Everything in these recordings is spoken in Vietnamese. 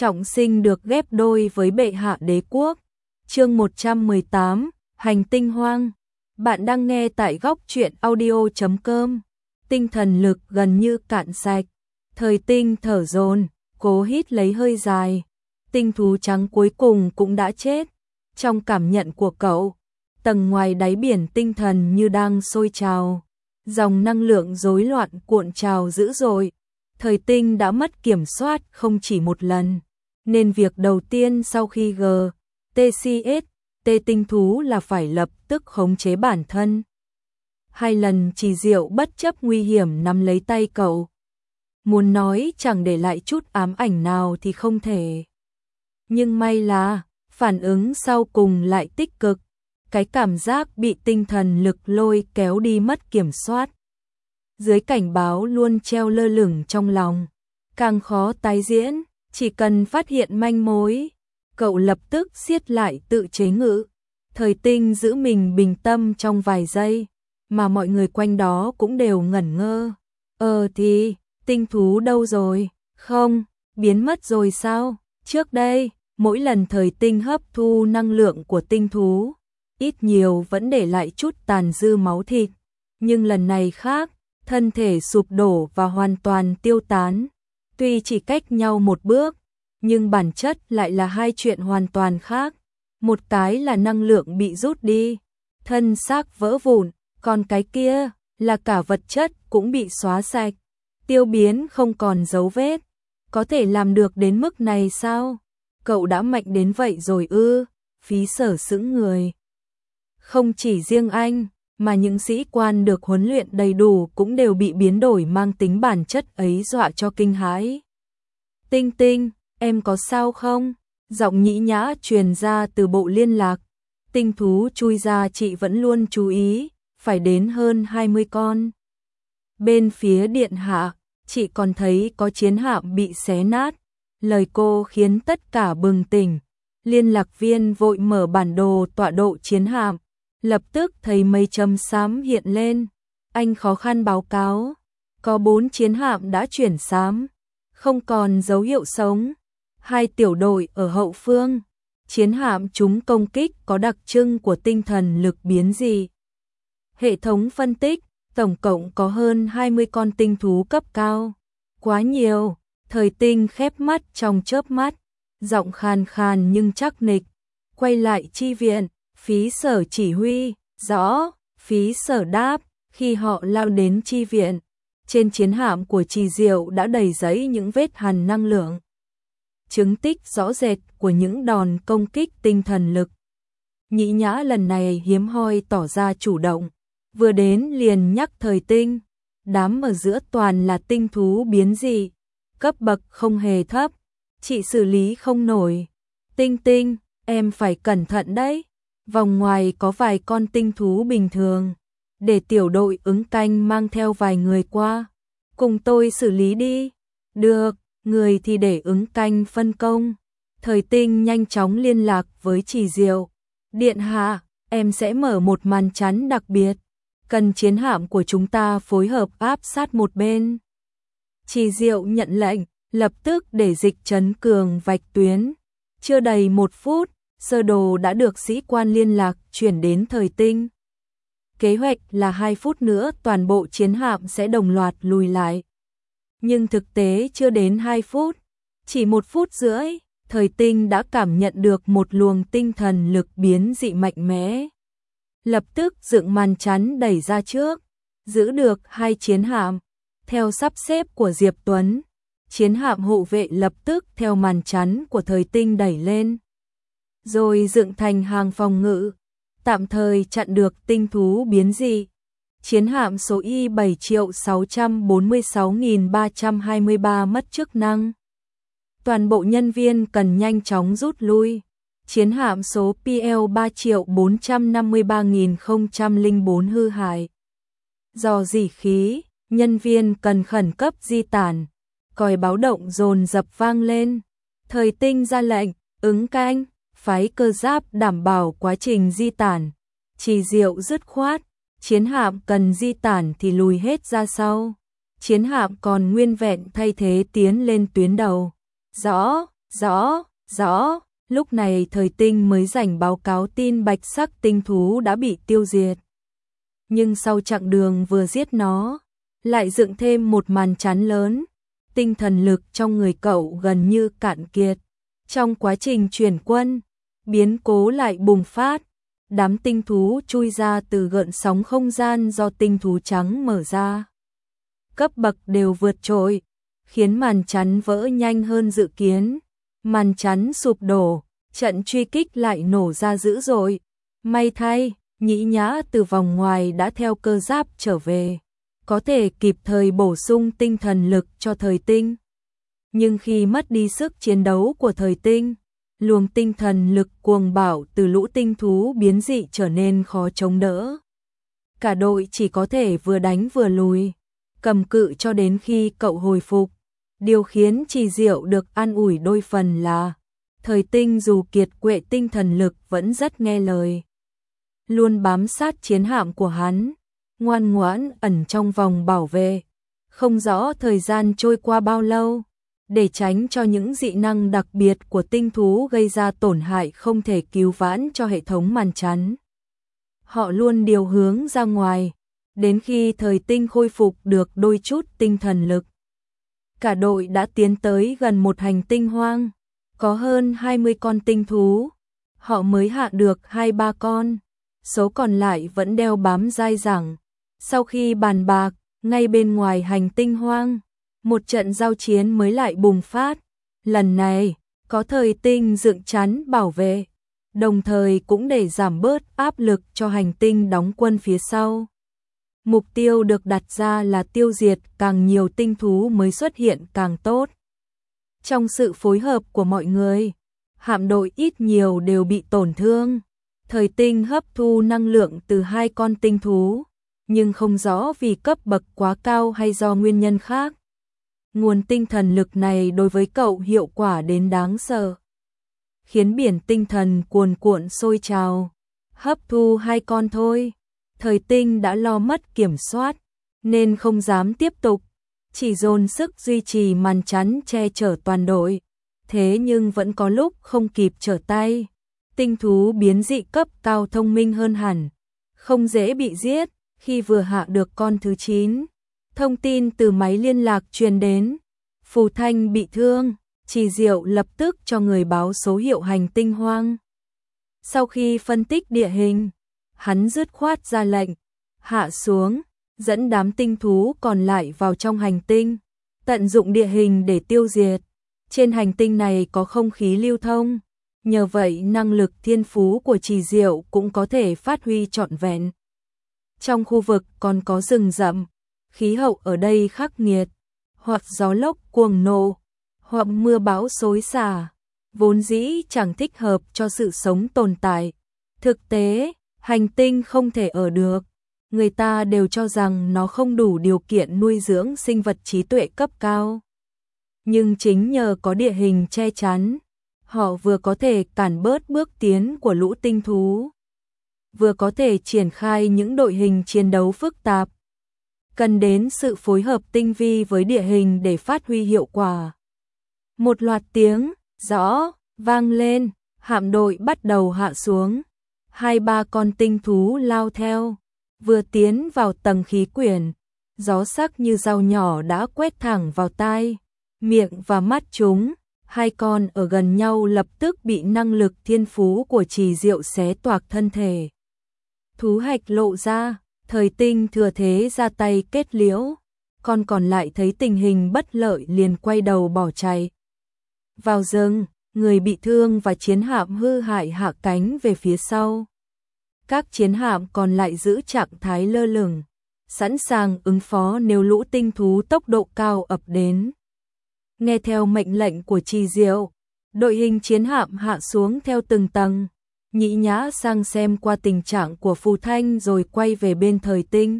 trọng sinh được ghép đôi với bệ hạ đế quốc. Chương 118, Hành tinh hoang. Bạn đang nghe tại góc truyện audio.com. Tinh thần lực gần như cạn sạch. Thời Tinh thở dồn, cố hít lấy hơi dài. Tinh thú trắng cuối cùng cũng đã chết. Trong cảm nhận của cậu, tầng ngoài đáy biển tinh thần như đang sôi trào. Dòng năng lượng rối loạn cuộn trào dữ dội. Thời Tinh đã mất kiểm soát không chỉ một lần. Nên việc đầu tiên sau khi GTCS tinh thú là phải lập tức khống chế bản thân. 2 lần Trì Diệu bất chấp nguy hiểm nắm lấy tay cậu. Muốn nói chẳng để lại chút ám ảnh nào thì không thể. Nhưng may là, phản ứng sau cùng lại tích cực. Cái cảm giác bị tinh thần lực lôi kéo đi mất kiểm soát. Dưới cảnh báo luôn treo lơ lửng trong lòng. Càng khó tái diễn, chỉ cần phát hiện manh mối. Cậu lập tức siết lại tự chế ngự. Thời Tinh giữ mình bình tâm trong vài giây, mà mọi người quanh đó cũng đều ngẩn ngơ. Thì, tinh thú đâu rồi? Không, biến mất rồi sao? Trước đây, mỗi lần Thời Tinh hấp thu năng lượng của tinh thú, ít nhiều vẫn để lại chút tàn dư máu thịt. Nhưng lần này khác, thân thể sụp đổ và hoàn toàn tiêu tán. Tuy chỉ cách nhau một bước, nhưng bản chất lại là hai chuyện hoàn toàn khác. Một cái là năng lượng bị rút đi, thân xác vỡ vụn, còn cái kia là cả vật chất cũng bị xóa sạch, tiêu biến không còn dấu vết. Có thể làm được đến mức này sao? Cậu đã mạnh đến vậy rồi ư? Phí Sở sững người. Không chỉ riêng anh, mà những sĩ quan được huấn luyện đầy đủ cũng đều bị biến đổi mang tính bản chất ấy dọa cho kinh hãi. Tinh Tinh, em có sao không? Giọng nhĩ nhã truyền ra từ bộ liên lạc. Tinh thú chui ra chị vẫn luôn chú ý, phải đến hơn 20 con. Bên phía điện hạ, chị còn thấy có chiến hạm bị xé nát. Lời cô khiến tất cả bừng tỉnh. Liên lạc viên vội mở bản đồ tọa độ chiến hạm. Lập tức thấy mấy chấm xám hiện lên. Anh khó khăn báo cáo. Có 4 chiến hạm đã chuyển xám. Không còn dấu hiệu sống. 2 tiểu đội ở hậu phương. Chiến hạm chúng công kích có đặc trưng của tinh thần lực biến dị. Hệ thống phân tích, tổng cộng có hơn 20 con tinh thú cấp cao. Quá nhiều. Thời Tinh khép mắt trong chớp mắt. Giọng khàn khàn nhưng chắc nịch. Quay lại chi viện. Phí Sở chỉ huy. Rõ. Phí Sở đáp. Khi họ lao đến chi viện, trên chiến hạm của Trì Diệu đã đầy giấy những vết hằn năng lượng. Chứng tích rõ rệt của những đòn công kích tinh thần lực. Nhĩ nhã lần này hiếm hoi tỏ ra chủ động. Vừa đến liền nhắc Thời Tinh. Đám ở giữa toàn là tinh thú biến dị. Cấp bậc không hề thấp. Chị xử lý không nổi. Tinh Tinh, em phải cẩn thận đấy. Vòng ngoài có vài con tinh thú bình thường. Để tiểu đội ứng canh mang theo vài người qua. Cùng tôi xử lý đi. Được, người thì để ứng canh phân công. Thời Tinh nhanh chóng liên lạc với Trì Diệu. Điện hạ, em sẽ mở một màn chắn đặc biệt. Cần chiến hạm của chúng ta phối hợp áp sát một bên. Trì Diệu nhận lệnh, lập tức để Dịch Trấn Cường vạch tuyến. Chưa đầy 1 phút, sơ đồ đã được sĩ quan liên lạc chuyển đến Thời Tinh. Kế hoạch là 2 phút nữa toàn bộ chiến hạm sẽ đồng loạt lùi lại. Nhưng thực tế chưa đến 2 phút, chỉ 1 phút rưỡi, Thời Tinh đã cảm nhận được một luồng tinh thần lực biến dị mạnh mẽ. Lập tức dựng màn chắn đẩy ra trước, giữ được 2 chiến hạm. Theo sắp xếp của Diệp Tuấn, chiến hạm hộ vệ lập tức theo màn chắn của Thời Tinh đẩy lên. Rồi dựng thành hàng phòng ngự, tạm thời chặn được tinh thú biến dị. Chiến hạm số Y7.646.323 mất chức năng. Toàn bộ nhân viên cần nhanh chóng rút lui. Chiến hạm số PL3.453.004 hư hại. Do rỉ khí, nhân viên cần khẩn cấp di tản. Còi báo động dồn dập vang lên. Thời Tinh ra lệnh, ứng canh, phái cơ giáp đảm bảo quá trình di tản. Trì Diệu dứt khoát, chiến hạm cần di tản thì lùi hết ra sau. Chiến hạm còn nguyên vẹn thay thế tiến lên tuyến đầu. Rõ, Rõ, lúc này Thời Tinh mới rảnh báo cáo tin bạch sắc tinh thú đã bị tiêu diệt. Nhưng sau chặng đường vừa giết nó, lại dựng thêm một màn chắn lớn, tinh thần lực trong người cậu gần như cạn kiệt. Trong quá trình chuyển quân, biến cố lại bùng phát, đám tinh thú chui ra từ gợn sóng không gian do tinh thú trắng mở ra. Cấp bậc đều vượt trội, khiến màn chắn vỡ nhanh hơn dự kiến. Màn chắn sụp đổ, trận truy kích lại nổ ra dữ dội. May thay, Nhĩ Nhã từ vòng ngoài đã theo cơ giáp trở về, có thể kịp thời bổ sung tinh thần lực cho Thời Tinh. Nhưng khi mất đi sức chiến đấu của Thời Tinh, luồng tinh thần lực cuồng bạo từ lũ tinh thú biến dị trở nên khó chống đỡ. Cả đội chỉ có thể vừa đánh vừa lùi, cầm cự cho đến khi cậu hồi phục. Điều khiến Trì Diệu được an ủi đôi phần là Thời Tinh dù kiệt quệ tinh thần lực vẫn rất nghe lời, luôn bám sát chiến hạm của hắn, ngoan ngoãn ẩn trong vòng bảo vệ. Không rõ thời gian trôi qua bao lâu, để tránh cho những dị năng đặc biệt của tinh thú gây ra tổn hại không thể cứu vãn cho hệ thống màn chắn. Họ luôn điều hướng ra ngoài, đến khi Thời Tinh khôi phục được đôi chút tinh thần lực. Cả đội đã tiến tới gần một hành tinh hoang, có hơn 20 con tinh thú. Họ mới hạ được 2-3 con, số còn lại vẫn đeo bám dai dẳng. Sau khi bàn bạc, ngay bên ngoài hành tinh hoang, một trận giao chiến mới lại bùng phát. Lần này, có Thời Tinh dựng chắn bảo vệ, đồng thời cũng để giảm bớt áp lực cho hành tinh đóng quân phía sau. Mục tiêu được đặt ra là tiêu diệt càng nhiều tinh thú mới xuất hiện càng tốt. Trong sự phối hợp của mọi người, hạm đội ít nhiều đều bị tổn thương. Thời Tinh hấp thu năng lượng từ 2 con tinh thú, nhưng không rõ vì cấp bậc quá cao hay do nguyên nhân khác. Nguồn tinh thần lực này đối với cậu hiệu quả đến đáng sợ, khiến biển tinh thần cuồn cuộn sôi trào. Hấp thu 2 con thôi, Thời Tinh đã lo mất kiểm soát, nên không dám tiếp tục, chỉ dồn sức duy trì màn chắn che chở toàn đội. Thế nhưng vẫn có lúc không kịp trở tay. Tinh thú biến dị cấp cao thông minh hơn hẳn, không dễ bị giết. Khi vừa hạ được con thứ 9, thông tin từ máy liên lạc truyền đến, Phù Thanh bị thương. Trì Diệu lập tức cho người báo số hiệu hành tinh hoang. Sau khi phân tích địa hình, hắn dứt khoát ra lệnh hạ xuống, dẫn đám tinh thú còn lại vào trong hành tinh, tận dụng địa hình để tiêu diệt. Trên hành tinh này có không khí lưu thông, nhờ vậy năng lực thiên phú của Trì Diệu cũng có thể phát huy trọn vẹn. Trong khu vực còn có rừng rậm, khí hậu ở đây khắc nghiệt, hoặc gió lốc cuồng nộ, hoặc mưa bão xối xả, vốn dĩ chẳng thích hợp cho sự sống tồn tại. Thực tế, hành tinh không thể ở được, người ta đều cho rằng nó không đủ điều kiện nuôi dưỡng sinh vật trí tuệ cấp cao. Nhưng chính nhờ có địa hình che chắn, họ vừa có thể cản bớt bước tiến của lũ tinh thú, vừa có thể triển khai những đội hình chiến đấu phức tạp, cần đến sự phối hợp tinh vi với địa hình để phát huy hiệu quả. Một loạt tiếng rõ vang lên, hạm đội bắt đầu hạ xuống. 2-3 con tinh thú lao theo, vừa tiến vào tầng khí quyển, gió sắc như dao nhỏ đã quét thẳng vào tai, miệng và mắt chúng. 2 con ở gần nhau lập tức bị năng lực thiên phú của Trì Diệu xé toạc thân thể. Thú hạch lộ ra, Thời Tinh thừa thế ra tay kết liễu, con còn lại thấy tình hình bất lợi liền quay đầu bỏ chạy. Vào rừng, người bị thương và chiến hạm hư hại hạ cánh về phía sau. Các chiến hạm còn lại giữ trạng thái lơ lửng, sẵn sàng ứng phó nếu lũ tinh thú tốc độ cao ập đến. Nghe theo mệnh lệnh của Trì Diệu, đội hình chiến hạm hạ xuống theo từng tầng. Nhĩ Nhã sang xem qua tình trạng của Phù Thanh rồi quay về bên Thời Tinh.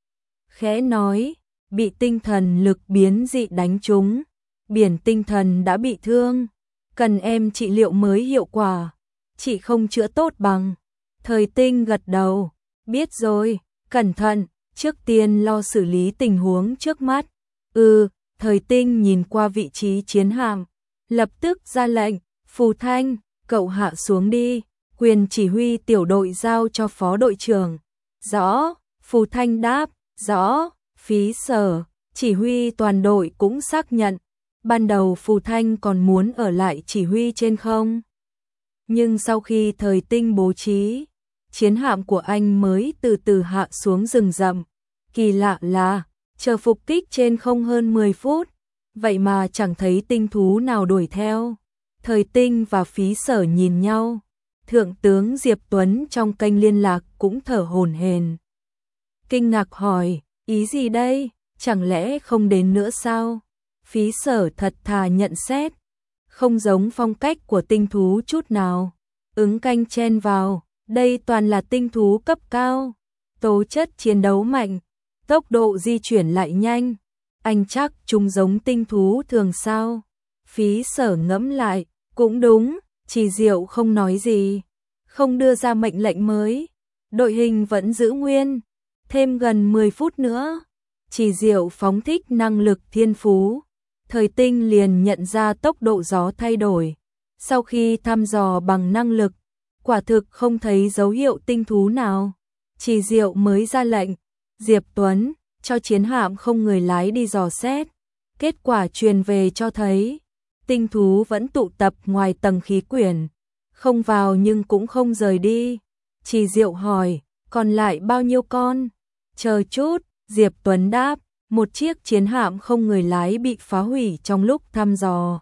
Khẽ nói, bị tinh thần lực biến dị đánh trúng, biển tinh thần đã bị thương, cần em trị liệu mới hiệu quả, chị không chữa tốt bằng. Thời Tinh gật đầu, biết rồi, cẩn thận, trước tiên lo xử lý tình huống trước mắt. Thời Tinh nhìn qua vị trí chiến hạm, lập tức ra lệnh, Phù Thanh, cậu hạ xuống đi, quyền chỉ huy tiểu đội giao cho phó đội trưởng. Rõ, Phù Thanh đáp, rõ. Phí Sở, chỉ huy toàn đội cũng xác nhận. Ban đầu Phù Thanh còn muốn ở lại chỉ huy trên không. Nhưng sau khi Thời Tinh bố trí, chiến hạm của anh mới từ từ hạ xuống rừng rậm. Kỳ lạ là, chờ phục kích trên không hơn 10 phút, vậy mà chẳng thấy tinh thú nào đuổi theo. Thời Tinh và Phí Sở nhìn nhau. Thượng tướng Diệp Tuấn trong kênh liên lạc cũng thở hổn hển. Kinh ngạc hỏi, ý gì đây, chẳng lẽ không đến nữa sao? Phí Sở thật thà nhận xét, không giống phong cách của tinh thú chút nào. Ứng Canh chen vào, đây toàn là tinh thú cấp cao, tố chất chiến đấu mạnh, tốc độ di chuyển lại nhanh. Anh chắc chúng giống tinh thú thường sao? Phí Sở ngẫm lại, cũng đúng, Chỉ Diệu không nói gì, không đưa ra mệnh lệnh mới. Đội hình vẫn giữ nguyên, thêm gần 10 phút nữa. Chỉ Diệu phóng thích năng lực thiên phú. Thời Tinh liền nhận ra tốc độ gió thay đổi. Sau khi thăm dò bằng năng lực, quả thực không thấy dấu hiệu tinh thú nào. Chỉ Diệu mới ra lệnh, Diệp Tuấn, cho chiến hạm không người lái đi dò xét. Kết quả truyền về cho thấy, tinh thú vẫn tụ tập ngoài tầng khí quyển, không vào nhưng cũng không rời đi. Chỉ Diệu hỏi, còn lại bao nhiêu con? Chờ chút, Diệp Tuấn đáp, một chiếc chiến hạm không người lái bị phá hủy trong lúc thăm dò.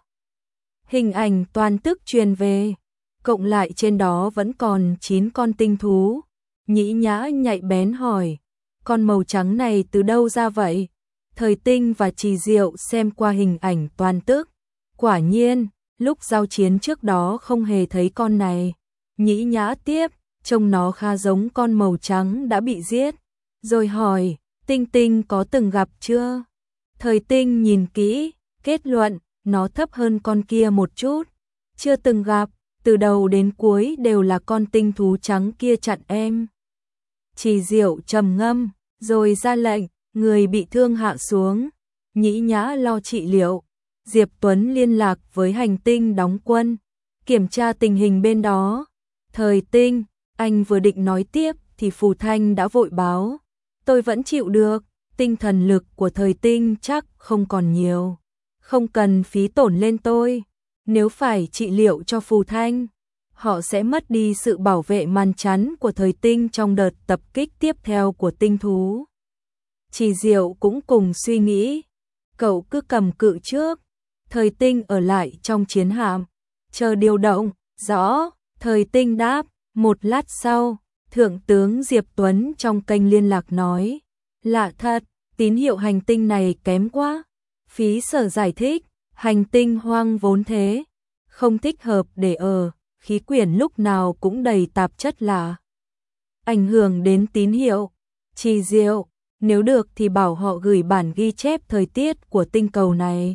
Hình ảnh toàn tức truyền về, cộng lại trên đó vẫn còn 9 con tinh thú. Nhĩ Nhã nhạy bén hỏi, con màu trắng này từ đâu ra vậy? Thời Tinh và Chỉ Diệu xem qua hình ảnh toàn tức. Quả nhiên, lúc giao chiến trước đó không hề thấy con này. Nhĩ Nhã tiếp, trông nó khá giống con màu trắng đã bị giết. Rồi hỏi, Tinh Tinh có từng gặp chưa? Thời Tinh nhìn kỹ, kết luận, nó thấp hơn con kia một chút. Chưa từng gặp, từ đầu đến cuối đều là con tinh thú trắng kia chặn em. Chỉ Diệu trầm ngâm, rồi ra lệnh, người bị thương hạ xuống. Nhĩ Nhã lo trị liệu. Diệp Tuấn liên lạc với hành tinh đóng quân, kiểm tra tình hình bên đó. Thời Tinh, anh vừa định nói tiếp thì Phù Thanh đã vội báo. Tôi vẫn chịu được, tinh thần lực của Thời Tinh chắc không còn nhiều. Không cần phí tổn lên tôi. Nếu phải trị liệu cho Phù Thanh, họ sẽ mất đi sự bảo vệ màn chắn của Thời Tinh trong đợt tập kích tiếp theo của tinh thú. Chỉ Diệu cũng cùng suy nghĩ. Cậu cứ cầm cự trước. Thời Tinh ở lại trong chiến hạm, chờ điều động. Rõ, Thời Tinh đáp. Một lát sau, Thượng tướng Diệp Tuấn trong kênh liên lạc nói, lạ thật, tín hiệu hành tinh này kém quá. Phí Sở giải thích, hành tinh hoang vốn thế, không thích hợp để ở, khí quyển lúc nào cũng đầy tạp chất lạ, ảnh hưởng đến tín hiệu. Chỉ Diệu, nếu được thì bảo họ gửi bản ghi chép thời tiết của tinh cầu này.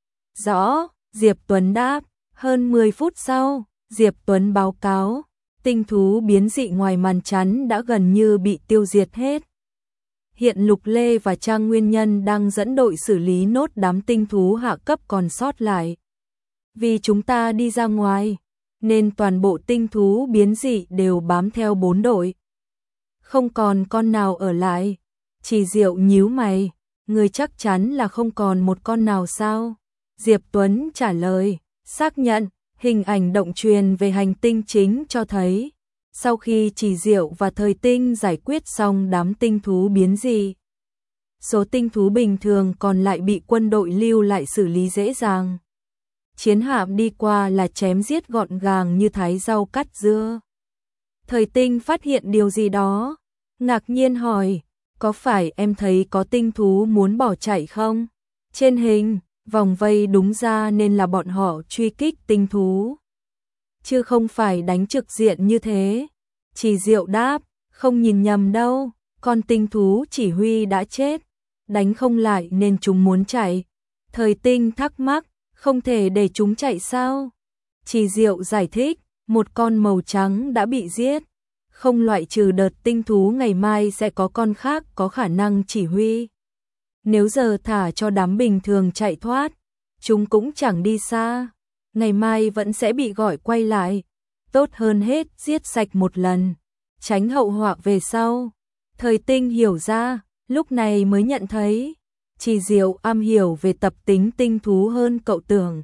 Rõ, Diệp Tuấn đáp. Hơn 10 phút sau, Diệp Tuấn báo cáo, tinh thú biến dị ngoài màn chắn đã gần như bị tiêu diệt hết. Hiện Lục Lê và Trang Nguyên Nhân đang dẫn đội xử lý nốt đám tinh thú hạ cấp còn sót lại. Vì chúng ta đi ra ngoài, nên toàn bộ tinh thú biến dị đều bám theo 4 đội. Không còn con nào ở lại. Chỉ Diệu nhíu mày, người chắc chắn là không còn một con nào sao? Diệp Tuấn trả lời, xác nhận. Hình ảnh động truyền về hành tinh chính cho thấy, sau khi Chỉ Diệu và Thời Tinh giải quyết xong đám tinh thú biến dị, số tinh thú bình thường còn lại bị quân đội lưu lại xử lý dễ dàng. Chiến hạm đi qua là chém giết gọn gàng như thái rau cắt dưa. Thời Tinh phát hiện điều gì đó, ngạc nhiên hỏi, có phải em thấy có tinh thú muốn bỏ chạy không? Trên hình, vòng vây đúng ra nên là bọn họ truy kích tinh thú, chứ không phải đánh trực diện như thế. Chỉ Diệu đáp, không nhìn nhầm đâu, con tinh thú chỉ huy đã chết, đánh không lại nên chúng muốn chạy. Thời Tinh thắc mắc, không thể để chúng chạy sao? Chỉ Diệu giải thích, một con màu trắng đã bị giết, không loại trừ đợt tinh thú ngày mai sẽ có con khác có khả năng chỉ huy. Nếu giờ thả cho đám bình thường chạy thoát, chúng cũng chẳng đi xa. ngày mai vẫn sẽ bị gọi quay lại. Tốt hơn hết giết sạch một lần, tránh hậu họa về sau. Thời Tinh hiểu ra, lúc này mới nhận thấy, Trì Diệu am hiểu về tập tính tinh thú hơn cậu tưởng.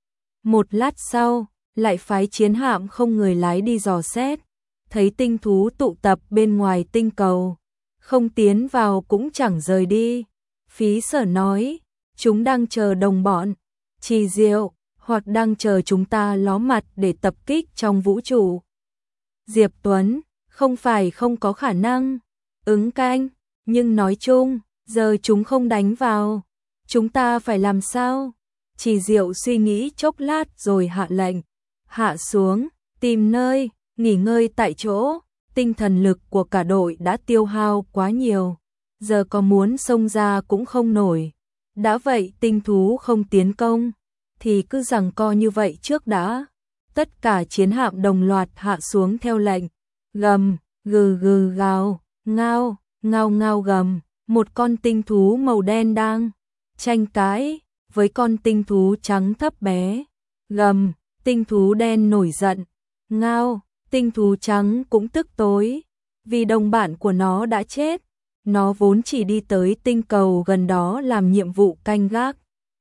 Một lát sau, lại phái chiến hạm không người lái đi dò xét, thấy tinh thú tụ tập bên ngoài tinh cầu, không tiến vào cũng chẳng rời đi. Phí Sở nói, chúng đang chờ đồng bọn, Trì Diệu, hoặc đang chờ chúng ta ló mặt để tập kích trong vũ trụ. Diệp Tuấn, không phải không có khả năng, ứng canh, nhưng nói chung, giờ chúng không đánh vào, chúng ta phải làm sao? Trì Diệu suy nghĩ chốc lát rồi hạ lệnh, hạ xuống, tìm nơi, nghỉ ngơi tại chỗ, tinh thần lực của cả đội đã tiêu hao quá nhiều, giờ có muốn xông ra cũng không nổi. Đã vậy tinh thú không tiến công, thì cứ giằng co như vậy trước đã. Tất cả chiến hạm đồng loạt hạ xuống theo lệnh, gầm, gừ gừ gào, ngao, ngao ngao gầm, một con tinh thú màu đen đang tranh cãi với con tinh thú trắng thấp bé. Gầm, tinh thú đen nổi giận, ngao, tinh thú trắng cũng tức tối, vì đồng bạn của nó đã chết. Nó vốn chỉ đi tới tinh cầu gần đó làm nhiệm vụ canh gác,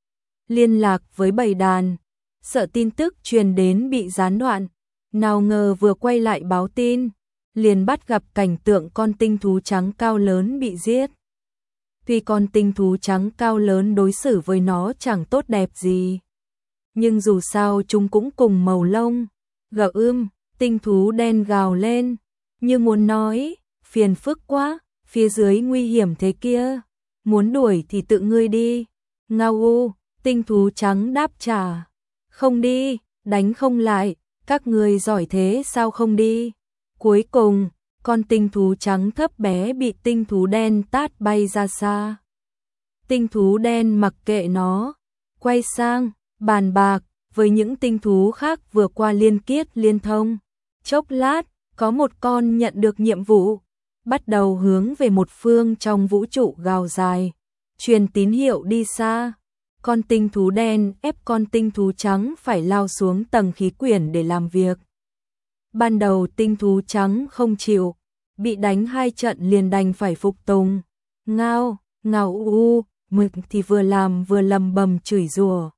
liên lạc với bầy đàn, sợ tin tức truyền đến bị gián đoạn. Nào ngờ vừa quay lại báo tin, liền bắt gặp cảnh tượng con tinh thú trắng cao lớn bị giết. Tuy con tinh thú trắng cao lớn đối xử với nó chẳng tốt đẹp gì, nhưng dù sao chúng cũng cùng màu lông. Gào tinh thú đen gào lên, như muốn nói, phiền phức quá, phía dưới nguy hiểm thế kia, muốn đuổi thì tự ngươi đi. Ngao tinh thú trắng đáp trả, không đi, đánh không lại, các ngươi giỏi thế sao không đi. Cuối cùng, con tinh thú trắng thấp bé bị tinh thú đen tát bay ra xa. Tinh thú đen mặc kệ nó, quay sang, bàn bạc với những tinh thú khác vừa qua liên kiết liên thông. Chốc lát, có một con nhận được nhiệm vụ, bắt đầu hướng về một phương trong vũ trụ gào dài, truyền tín hiệu đi xa. Con tinh thú đen ép con tinh thú trắng phải lao xuống tầng khí quyển để làm việc. Ban đầu tinh thú trắng không chịu, bị đánh 2 trận liền đành phải phục tùng. Ngao, ngao mực thì vừa làm vừa lầm bầm chửi rủa.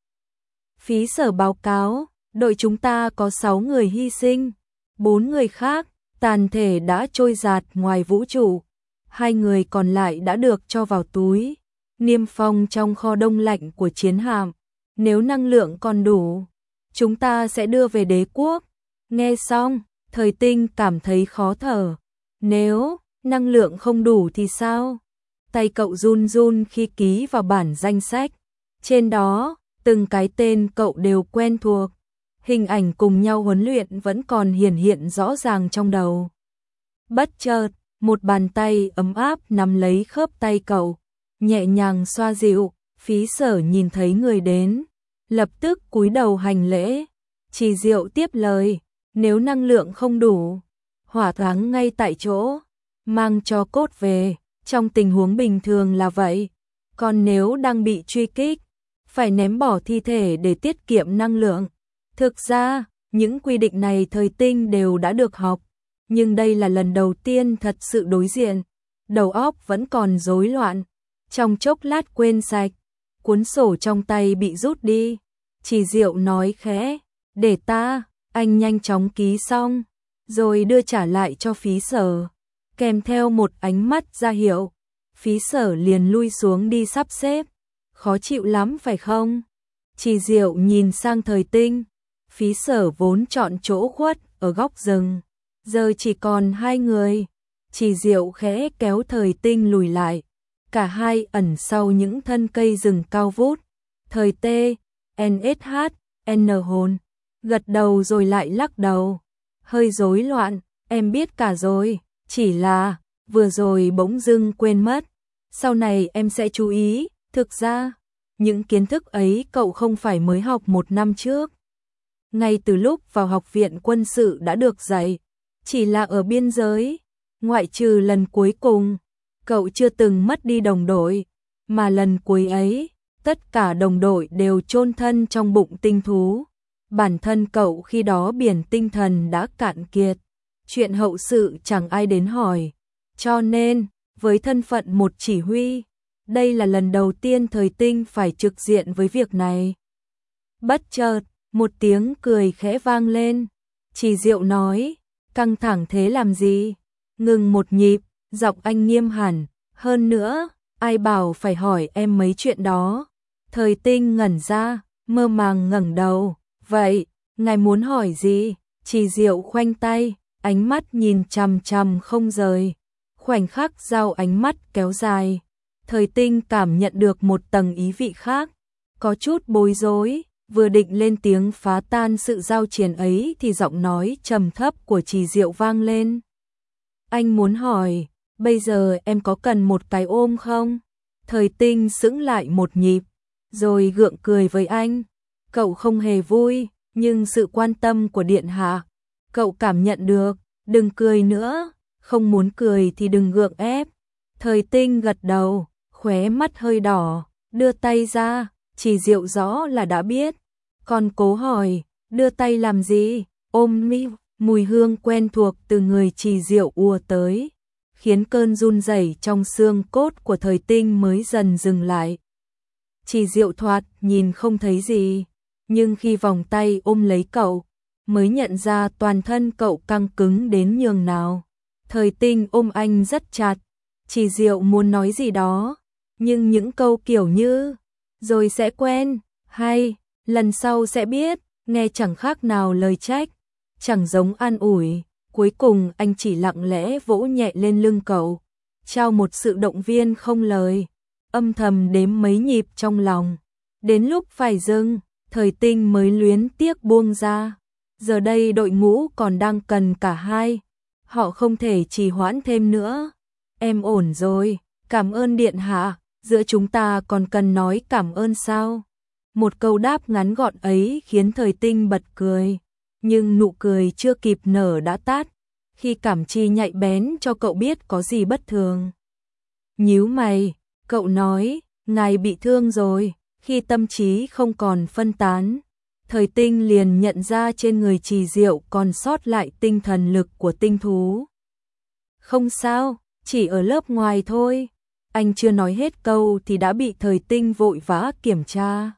Phí Sở báo cáo, đội chúng ta có 6 người hy sinh, 4 người khác, tàn thể đã trôi giạt ngoài vũ trụ, 2 người còn lại đã được cho vào túi niêm phong trong kho đông lạnh của chiến hạm. Nếu năng lượng còn đủ, chúng ta sẽ đưa về đế quốc. Nghe xong, Thời Tinh cảm thấy khó thở. Nếu năng lượng không đủ thì sao? Tay cậu run run khi ký vào bản danh sách. Trên đó, từng cái tên cậu đều quen thuộc. Hình ảnh cùng nhau huấn luyện vẫn còn hiển hiện rõ ràng trong đầu. Bất chợt, một bàn tay ấm áp nắm lấy khớp tay cậu, nhẹ nhàng xoa dịu. Phí Sở nhìn thấy người đến, lập tức cúi đầu hành lễ. Trì Diệu tiếp lời, nếu năng lượng không đủ, hỏa táng ngay tại chỗ, mang cho cốt về, trong tình huống bình thường là vậy. Còn nếu đang bị truy kích, phải ném bỏ thi thể để tiết kiệm năng lượng. Thực ra, những quy định này Thời Tinh đều đã được học, nhưng đây là lần đầu tiên thật sự đối diện. Đầu óc vẫn còn rối loạn, trong chốc lát quên sạch, cuốn sổ trong tay bị rút đi. Trì Diệu nói khẽ, để ta. Anh nhanh chóng ký xong, rồi đưa trả lại cho Phí Sở, kèm theo một ánh mắt ra hiệu. Phí Sở liền lui xuống đi sắp xếp. Khó chịu lắm phải không? Trì Diệu nhìn sang Thời Tinh. Phí Sở vốn chọn chỗ khuất ở góc rừng, giờ chỉ còn 2 người. Trì Diệu khẽ kéo Thời Tinh lùi lại, cả hai ẩn sau những thân cây rừng cao vút. Thời T, NSH, N hồn gật đầu rồi lại lắc đầu, hơi rối loạn. Em biết cả rồi, chỉ là vừa rồi bỗng dưng quên mất, sau này em sẽ chú ý. Thực ra, những kiến thức ấy cậu không phải mới học 1 năm trước. Ngay từ lúc vào học viện quân sự đã được dạy, chỉ là ở biên giới, ngoại trừ lần cuối cùng, cậu chưa từng mất đi đồng đội, mà lần cuối ấy, tất cả đồng đội đều chôn thân trong bụng tinh thú. bản thân cậu khi đó biển tinh thần đã cạn kiệt, chuyện hậu sự chẳng ai đến hỏi, cho nên, với thân phận một chỉ huy, đây là lần đầu tiên Thời Tinh phải trực diện với việc này. Bất chợt, một tiếng cười khẽ vang lên, Trì Diệu nói, căng thẳng thế làm gì? Ngừng một nhịp, giọng anh nghiêm hẳn, hơn nữa, ai bảo phải hỏi em mấy chuyện đó. Thời Tinh ngẩn ra, mơ màng ngẩng đầu, vậy, ngài muốn hỏi gì? Trì Diệu khoanh tay, ánh mắt nhìn chằm chằm không rời, khoảnh khắc giao ánh mắt kéo dài. Thời Tinh cảm nhận được một tầng ý vị khác, có chút bối rối, vừa định lên tiếng phá tan sự giao chiến ấy thì giọng nói trầm thấp của Trì Diệu vang lên. Anh muốn hỏi, bây giờ em có cần một cái ôm không? Thời Tinh sững lại một nhịp, rồi gượng cười với anh. Cậu không hề vui, nhưng sự quan tâm của điện hạ, cậu cảm nhận được, đừng cười nữa, không muốn cười thì đừng gượng ép. Thời Tinh gật đầu, khóe mắt hơi đỏ, đưa tay ra, Trì Diệu rõ là đã biết. Còn cố hỏi, đưa tay làm gì? Ôm mi, mùi hương quen thuộc từ người Trì Diệu ùa tới, khiến cơn run rẩy trong xương cốt của Thời Tinh mới dần dừng lại. Trì Diệu thoạt nhìn không thấy gì, nhưng khi vòng tay ôm lấy cậu, mới nhận ra toàn thân cậu căng cứng đến nhường nào. Thời Tinh ôm anh rất chặt, Trì Diệu muốn nói gì đó, nhưng những câu kiểu như, rồi sẽ quen, hay, lần sau sẽ biết, nghe chẳng khác nào lời trách, chẳng giống an ủi. Cuối cùng anh chỉ lặng lẽ vỗ nhẹ lên lưng cậu, trao một sự động viên không lời, âm thầm đếm mấy nhịp trong lòng. Đến lúc phải dừng, Thời Tinh mới luyến tiếc buông ra. Giờ đây đội ngũ còn đang cần cả hai, họ không thể trì hoãn thêm nữa. Em ổn rồi, cảm ơn điện hạ, giữa chúng ta còn cần nói cảm ơn sao? Một câu đáp ngắn gọn ấy khiến Thời Tinh bật cười, nhưng nụ cười chưa kịp nở đã tắt, khi cảm chi nhạy bén cho cậu biết có gì bất thường. Nhíu mày, cậu nói, ngài bị thương rồi. Khi tâm trí không còn phân tán, Thời Tinh liền nhận ra trên người Trì Diệu còn sót lại tinh thần lực của tinh thú. Không sao, chỉ ở lớp ngoài thôi. Anh chưa nói hết câu thì đã bị Thời Tinh vội vã kiểm tra.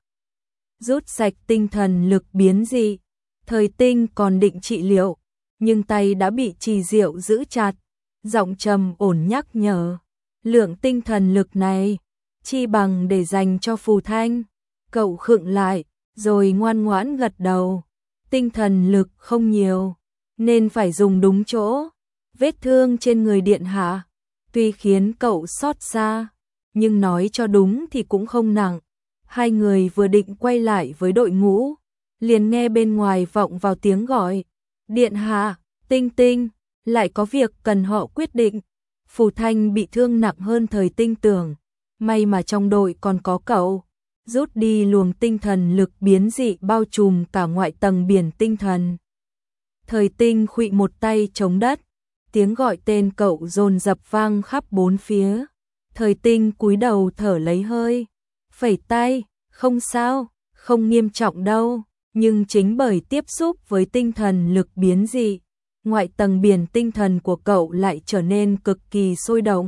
Rút sạch tinh thần lực biến dị. Thời Tinh còn định trị liệu, nhưng tay đã bị Trì Diệu giữ chặt. Giọng trầm ổn nhắc nhở, lượng tinh thần lực này chi bằng để dành cho Phù Thanh. Cậu khựng lại, rồi ngoan ngoãn gật đầu. Tinh thần lực không nhiều, nên phải dùng đúng chỗ. Vết thương trên người điện hạ, tuy khiến cậu xót xa, nhưng nói cho đúng thì cũng không nặng. Hai người vừa định quay lại với đội ngũ, liền nghe bên ngoài vọng vào tiếng gọi. Điện hạ, Tinh Tinh, lại có việc cần họ quyết định. Phù Thanh bị thương nặng hơn Thời Tinh tưởng. May mà trong đội còn có cậu, rút đi luồng tinh thần lực biến dị bao trùm cả ngoại tầng biển tinh thần. Thời Tinh khuỵu một tay chống đất, tiếng gọi tên cậu dồn dập vang khắp bốn phía. Thời Tinh cúi đầu thở lấy hơi, phẩy tay, không sao, không nghiêm trọng đâu, nhưng chính bởi tiếp xúc với tinh thần lực biến dị, ngoại tầng biển tinh thần của cậu lại trở nên cực kỳ sôi động.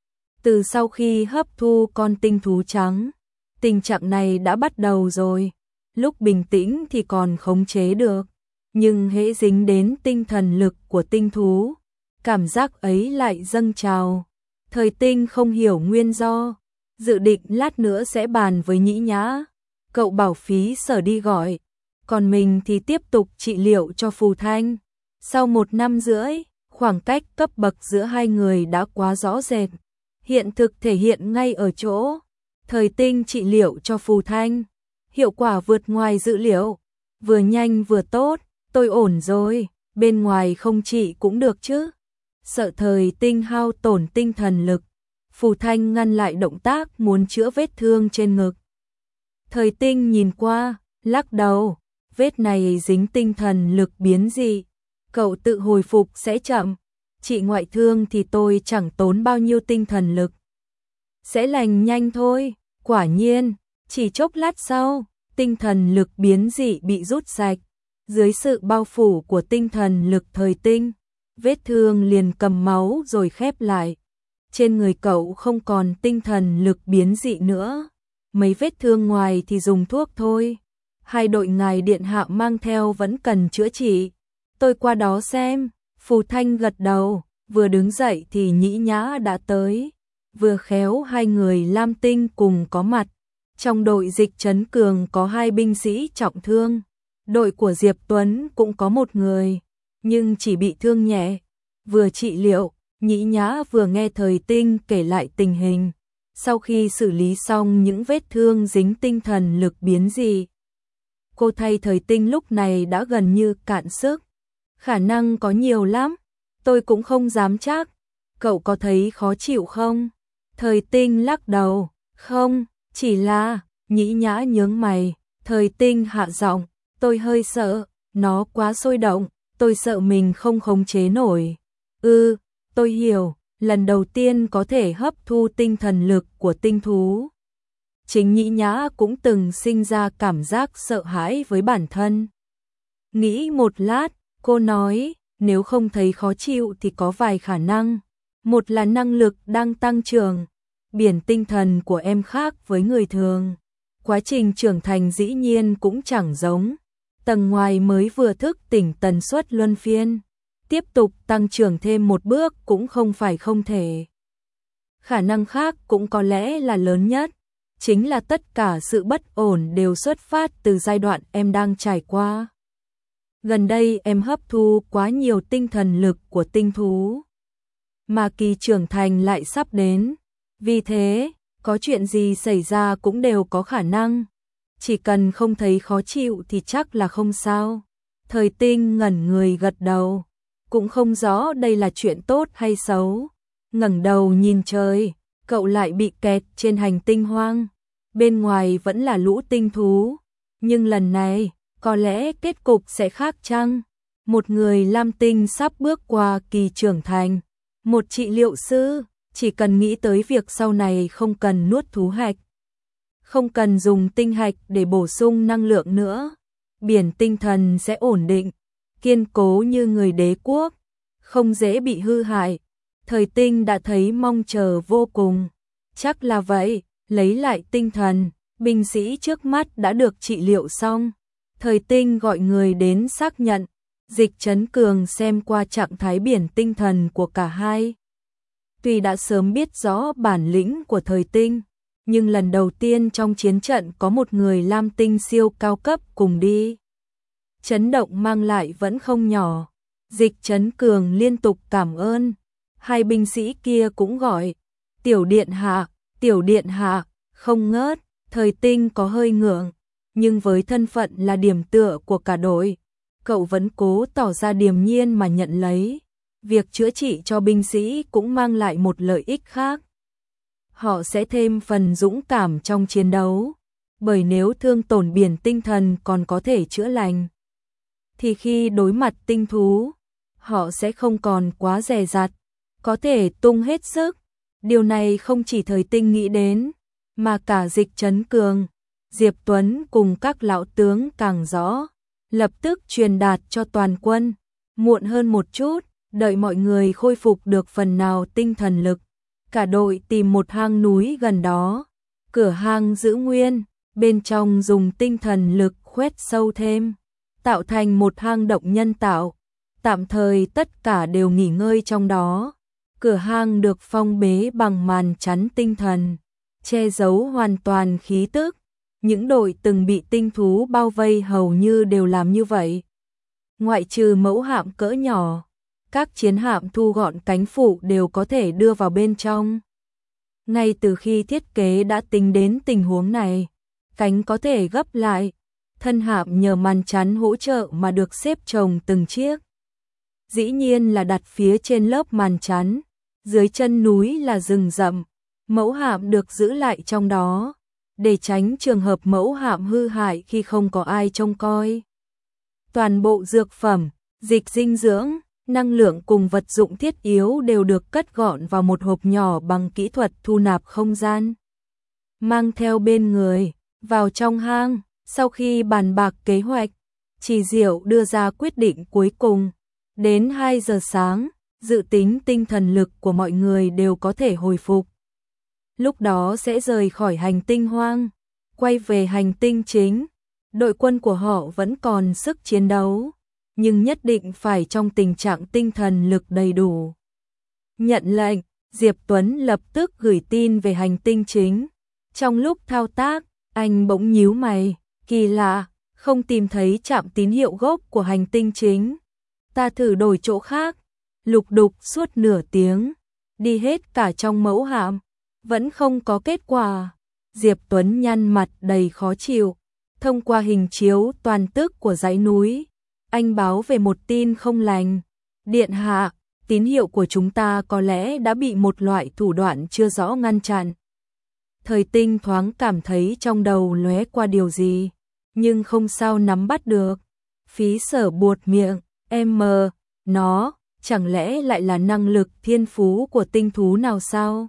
Từ sau khi hấp thu con tinh thú trắng, tình trạng này đã bắt đầu rồi. Lúc bình tĩnh thì còn khống chế được, nhưng hễ dính đến tinh thần lực của tinh thú, cảm giác ấy lại dâng trào. Thời Tinh không hiểu nguyên do, dự định lát nữa sẽ bàn với Nhĩ Nhã. Cậu bảo Phí Sở đi gọi, còn mình thì tiếp tục trị liệu cho Phù Thanh. Sau 1 năm rưỡi, khoảng cách cấp bậc giữa hai người đã quá rõ rệt. Hiện thực thể hiện ngay ở chỗ, Thời Tinh trị liệu cho Phù Thanh, hiệu quả vượt ngoài dự liệu, vừa nhanh vừa tốt. Tôi ổn rồi, bên ngoài không trị cũng được chứ. Sợ Thời Tinh hao tổn tinh thần lực, Phù Thanh ngăn lại động tác muốn chữa vết thương trên ngực. Thời Tinh nhìn qua, lắc đầu, vết này dính tinh thần lực biến dị, cậu tự hồi phục sẽ chậm. Trị ngoại thương thì tôi chẳng tốn bao nhiêu tinh thần lực, sẽ lành nhanh thôi. Quả nhiên, chỉ chốc lát sau, tinh thần lực biến dị bị rút sạch, Dưới sự bao phủ của tinh thần lực thời tinh, vết thương liền cầm máu rồi khép lại. Trên người cậu không còn tinh thần lực biến dị nữa. Mấy vết thương ngoài thì dùng thuốc thôi. Hai đội ngài điện hạ mang theo vẫn cần chữa trị. Tôi qua đó xem. Phù Thanh gật đầu, vừa đứng dậy thì Nhĩ Nhã đã tới. Vừa khéo hai người Lam Tinh cùng có mặt. Trong đội Dịch Trấn Cường có 2 binh sĩ trọng thương. Đội của Diệp Tuấn cũng có 1 người, nhưng chỉ bị thương nhẹ. Vừa trị liệu, Nhĩ Nhã vừa nghe Thời Tinh kể lại tình hình. Sau khi xử lý xong những vết thương dính tinh thần lực biến dị, cô thay Thời Tinh lúc này đã gần như cạn sức. Khả năng có nhiều lắm, tôi cũng không dám chắc. Cậu có thấy khó chịu không? Thời Tinh lắc đầu, không, chỉ là, Nhĩ Nhã nhướng mày. Thời Tinh hạ giọng, tôi hơi sợ, nó quá sôi động, tôi sợ mình không khống chế nổi. Tôi hiểu, lần đầu tiên có thể hấp thu tinh thần lực của tinh thú. Chính Nhĩ Nhã cũng từng sinh ra cảm giác sợ hãi với bản thân. Nghĩ một lát, cô nói, nếu không thấy khó chịu thì có vài khả năng. Một là năng lực đang tăng trưởng, biển tinh thần của em khác với người thường. Quá trình trưởng thành dĩ nhiên cũng chẳng giống. Tầng ngoài mới vừa thức tỉnh tần suất luân phiên. Tiếp tục tăng trưởng thêm một bước cũng không phải không thể. Khả năng khác cũng có lẽ là lớn nhất. Chính là tất cả sự bất ổn đều xuất phát từ giai đoạn em đang trải qua. Gần đây em hấp thu quá nhiều tinh thần lực của tinh thú. Mà kỳ trưởng thành lại sắp đến. Vì thế, có chuyện gì xảy ra cũng đều có khả năng. Chỉ cần không thấy khó chịu thì chắc là không sao. Thời Tinh ngẩn người gật đầu. Cũng không rõ đây là chuyện tốt hay xấu. Ngẩng đầu nhìn trời, cậu lại bị kẹt trên hành tinh hoang. Bên ngoài vẫn là lũ tinh thú. Nhưng lần này, có lẽ kết cục sẽ khác chăng? Một người Lam Tinh sắp bước qua kỳ trưởng thành. Một trị liệu sư, chỉ cần nghĩ tới việc sau này không cần nuốt thú hạch. Không cần dùng tinh hạch để bổ sung năng lượng nữa. Biển tinh thần sẽ ổn định, kiên cố như người đế quốc, không dễ bị hư hại. Thời Tinh đã thấy mong chờ vô cùng. Chắc là vậy, lấy lại tinh thần, binh sĩ trước mắt đã được trị liệu xong. Thời Tinh gọi người đến xác nhận. Dịch Trấn Cường xem qua trạng thái biển tinh thần của cả hai. Tuy đã sớm biết rõ bản lĩnh của Thời Tinh, nhưng lần đầu tiên trong chiến trận có một người Lam Tinh siêu cao cấp cùng đi. Chấn động mang lại vẫn không nhỏ. Dịch Trấn Cường liên tục cảm ơn. Hai binh sĩ kia cũng gọi, tiểu điện hạ, không ngớt. Thời Tinh có hơi ngượng, nhưng với thân phận là điểm tựa của cả đội, cậu vẫn cố tỏ ra điềm nhiên mà nhận lấy. Việc chữa trị cho binh sĩ cũng mang lại một lợi ích khác. Họ sẽ thêm phần dũng cảm trong chiến đấu, bởi nếu thương tổn biển tinh thần còn có thể chữa lành, thì khi đối mặt tinh thú, họ sẽ không còn quá dè dặt, có thể tung hết sức. Điều này không chỉ Thời Tinh nghĩ đến, mà cả Dịch Trấn Cường, Diệp Tuấn cùng các lão tướng càng rõ, lập tức truyền đạt cho toàn quân. Muộn hơn một chút, đợi mọi người khôi phục được phần nào tinh thần lực, cả đội tìm một hang núi gần đó, cửa hang giữ nguyên, bên trong dùng tinh thần lực khoét sâu thêm, tạo thành một hang động nhân tạo. Tạm thời tất cả đều nghỉ ngơi trong đó. Cửa hang được phong bế bằng màn chắn tinh thần, che giấu hoàn toàn khí tức. Những đội từng bị tinh thú bao vây hầu như đều làm như vậy. Ngoại trừ mẫu hạm cỡ nhỏ, các chiến hạm thu gọn cánh phụ đều có thể đưa vào bên trong. Ngay từ khi thiết kế đã tính đến tình huống này, cánh có thể gấp lại, thân hạm nhờ màn chắn hỗ trợ mà được xếp chồng từng chiếc. Dĩ nhiên là đặt phía trên lớp màn chắn, dưới chân núi là rừng rậm, mẫu hạm được giữ lại trong đó, để tránh trường hợp mẫu hạm hư hại khi không có ai trông coi. Toàn bộ dược phẩm, dịch dinh dưỡng, năng lượng cùng vật dụng thiết yếu đều được cất gọn vào một hộp nhỏ bằng kỹ thuật thu nạp không gian. Mang theo bên người, vào trong hang, sau khi bàn bạc kế hoạch, Trì Diệu đưa ra quyết định cuối cùng. Đến 2 giờ sáng, dự tính tinh thần lực của mọi người đều có thể hồi phục. Lúc đó sẽ rời khỏi hành tinh hoang, quay về hành tinh chính. Đội quân của họ vẫn còn sức chiến đấu, nhưng nhất định phải trong tình trạng tinh thần lực đầy đủ. Nhận lệnh, Diệp Tuấn lập tức gửi tin về hành tinh chính. Trong lúc thao tác, anh bỗng nhíu mày, kỳ lạ, không tìm thấy trạm tín hiệu gốc của hành tinh chính. Ta thử đổi chỗ khác, lục đục suốt nửa tiếng, đi hết cả trong mẫu hạm, vẫn không có kết quả. Diệp Tuấn nhăn mặt đầy khó chịu, thông qua hình chiếu toàn tức của dãy núi, anh báo về một tin không lành. Điện hạ, tín hiệu của chúng ta có lẽ đã bị một loại thủ đoạn chưa rõ ngăn chặn. Thời Tinh thoáng cảm thấy trong đầu lóe qua điều gì, nhưng không sao nắm bắt được. Phí Sở buột miệng, nó, chẳng lẽ lại là năng lực thiên phú của tinh thú nào sao?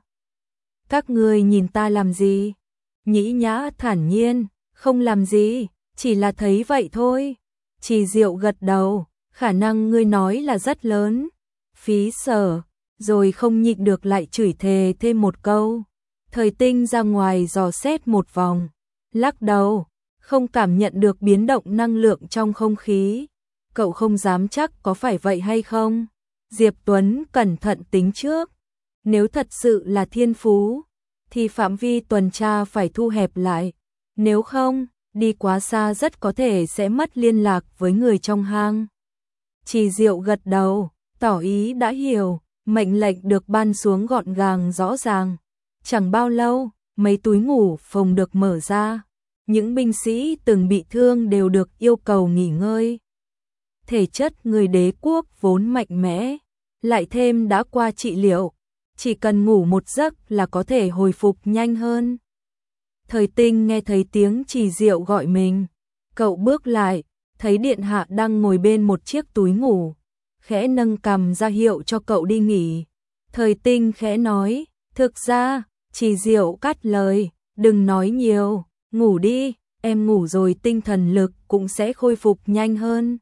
Các ngươi nhìn ta làm gì? Nhĩ Nhã thản nhiên, không làm gì, chỉ là thấy vậy thôi. Trì Diệu gật đầu, khả năng ngươi nói là rất lớn. Phí Sở, rồi không nhịn được lại chửi thề thêm một câu. Thời Tinh ra ngoài dò xét một vòng, lắc đầu, không cảm nhận được biến động năng lượng trong không khí. Cậu không dám chắc có phải vậy hay không? Diệp Tuấn cẩn thận tính trước. Nếu thật sự là thiên phú, thì phạm vi tuần tra phải thu hẹp lại. Nếu không, đi quá xa rất có thể sẽ mất liên lạc với người trong hang. Trì Diệu gật đầu, tỏ ý đã hiểu, mệnh lệnh được ban xuống gọn gàng rõ ràng. Chẳng bao lâu, mấy túi ngủ phòng được mở ra. Những binh sĩ từng bị thương đều được yêu cầu nghỉ ngơi. Thể chất người đế quốc vốn mạnh mẽ, lại thêm đã qua trị liệu, chỉ cần ngủ một giấc là có thể hồi phục nhanh hơn. Thời Tinh nghe thấy tiếng Trì Diệu gọi mình, cậu bước lại, thấy điện hạ đang ngồi bên một chiếc túi ngủ, khẽ nâng cằm ra hiệu cho cậu đi nghỉ. Thời Tinh khẽ nói, thực ra, Trì Diệu cắt lời, đừng nói nhiều, ngủ đi, em ngủ rồi tinh thần lực cũng sẽ khôi phục nhanh hơn.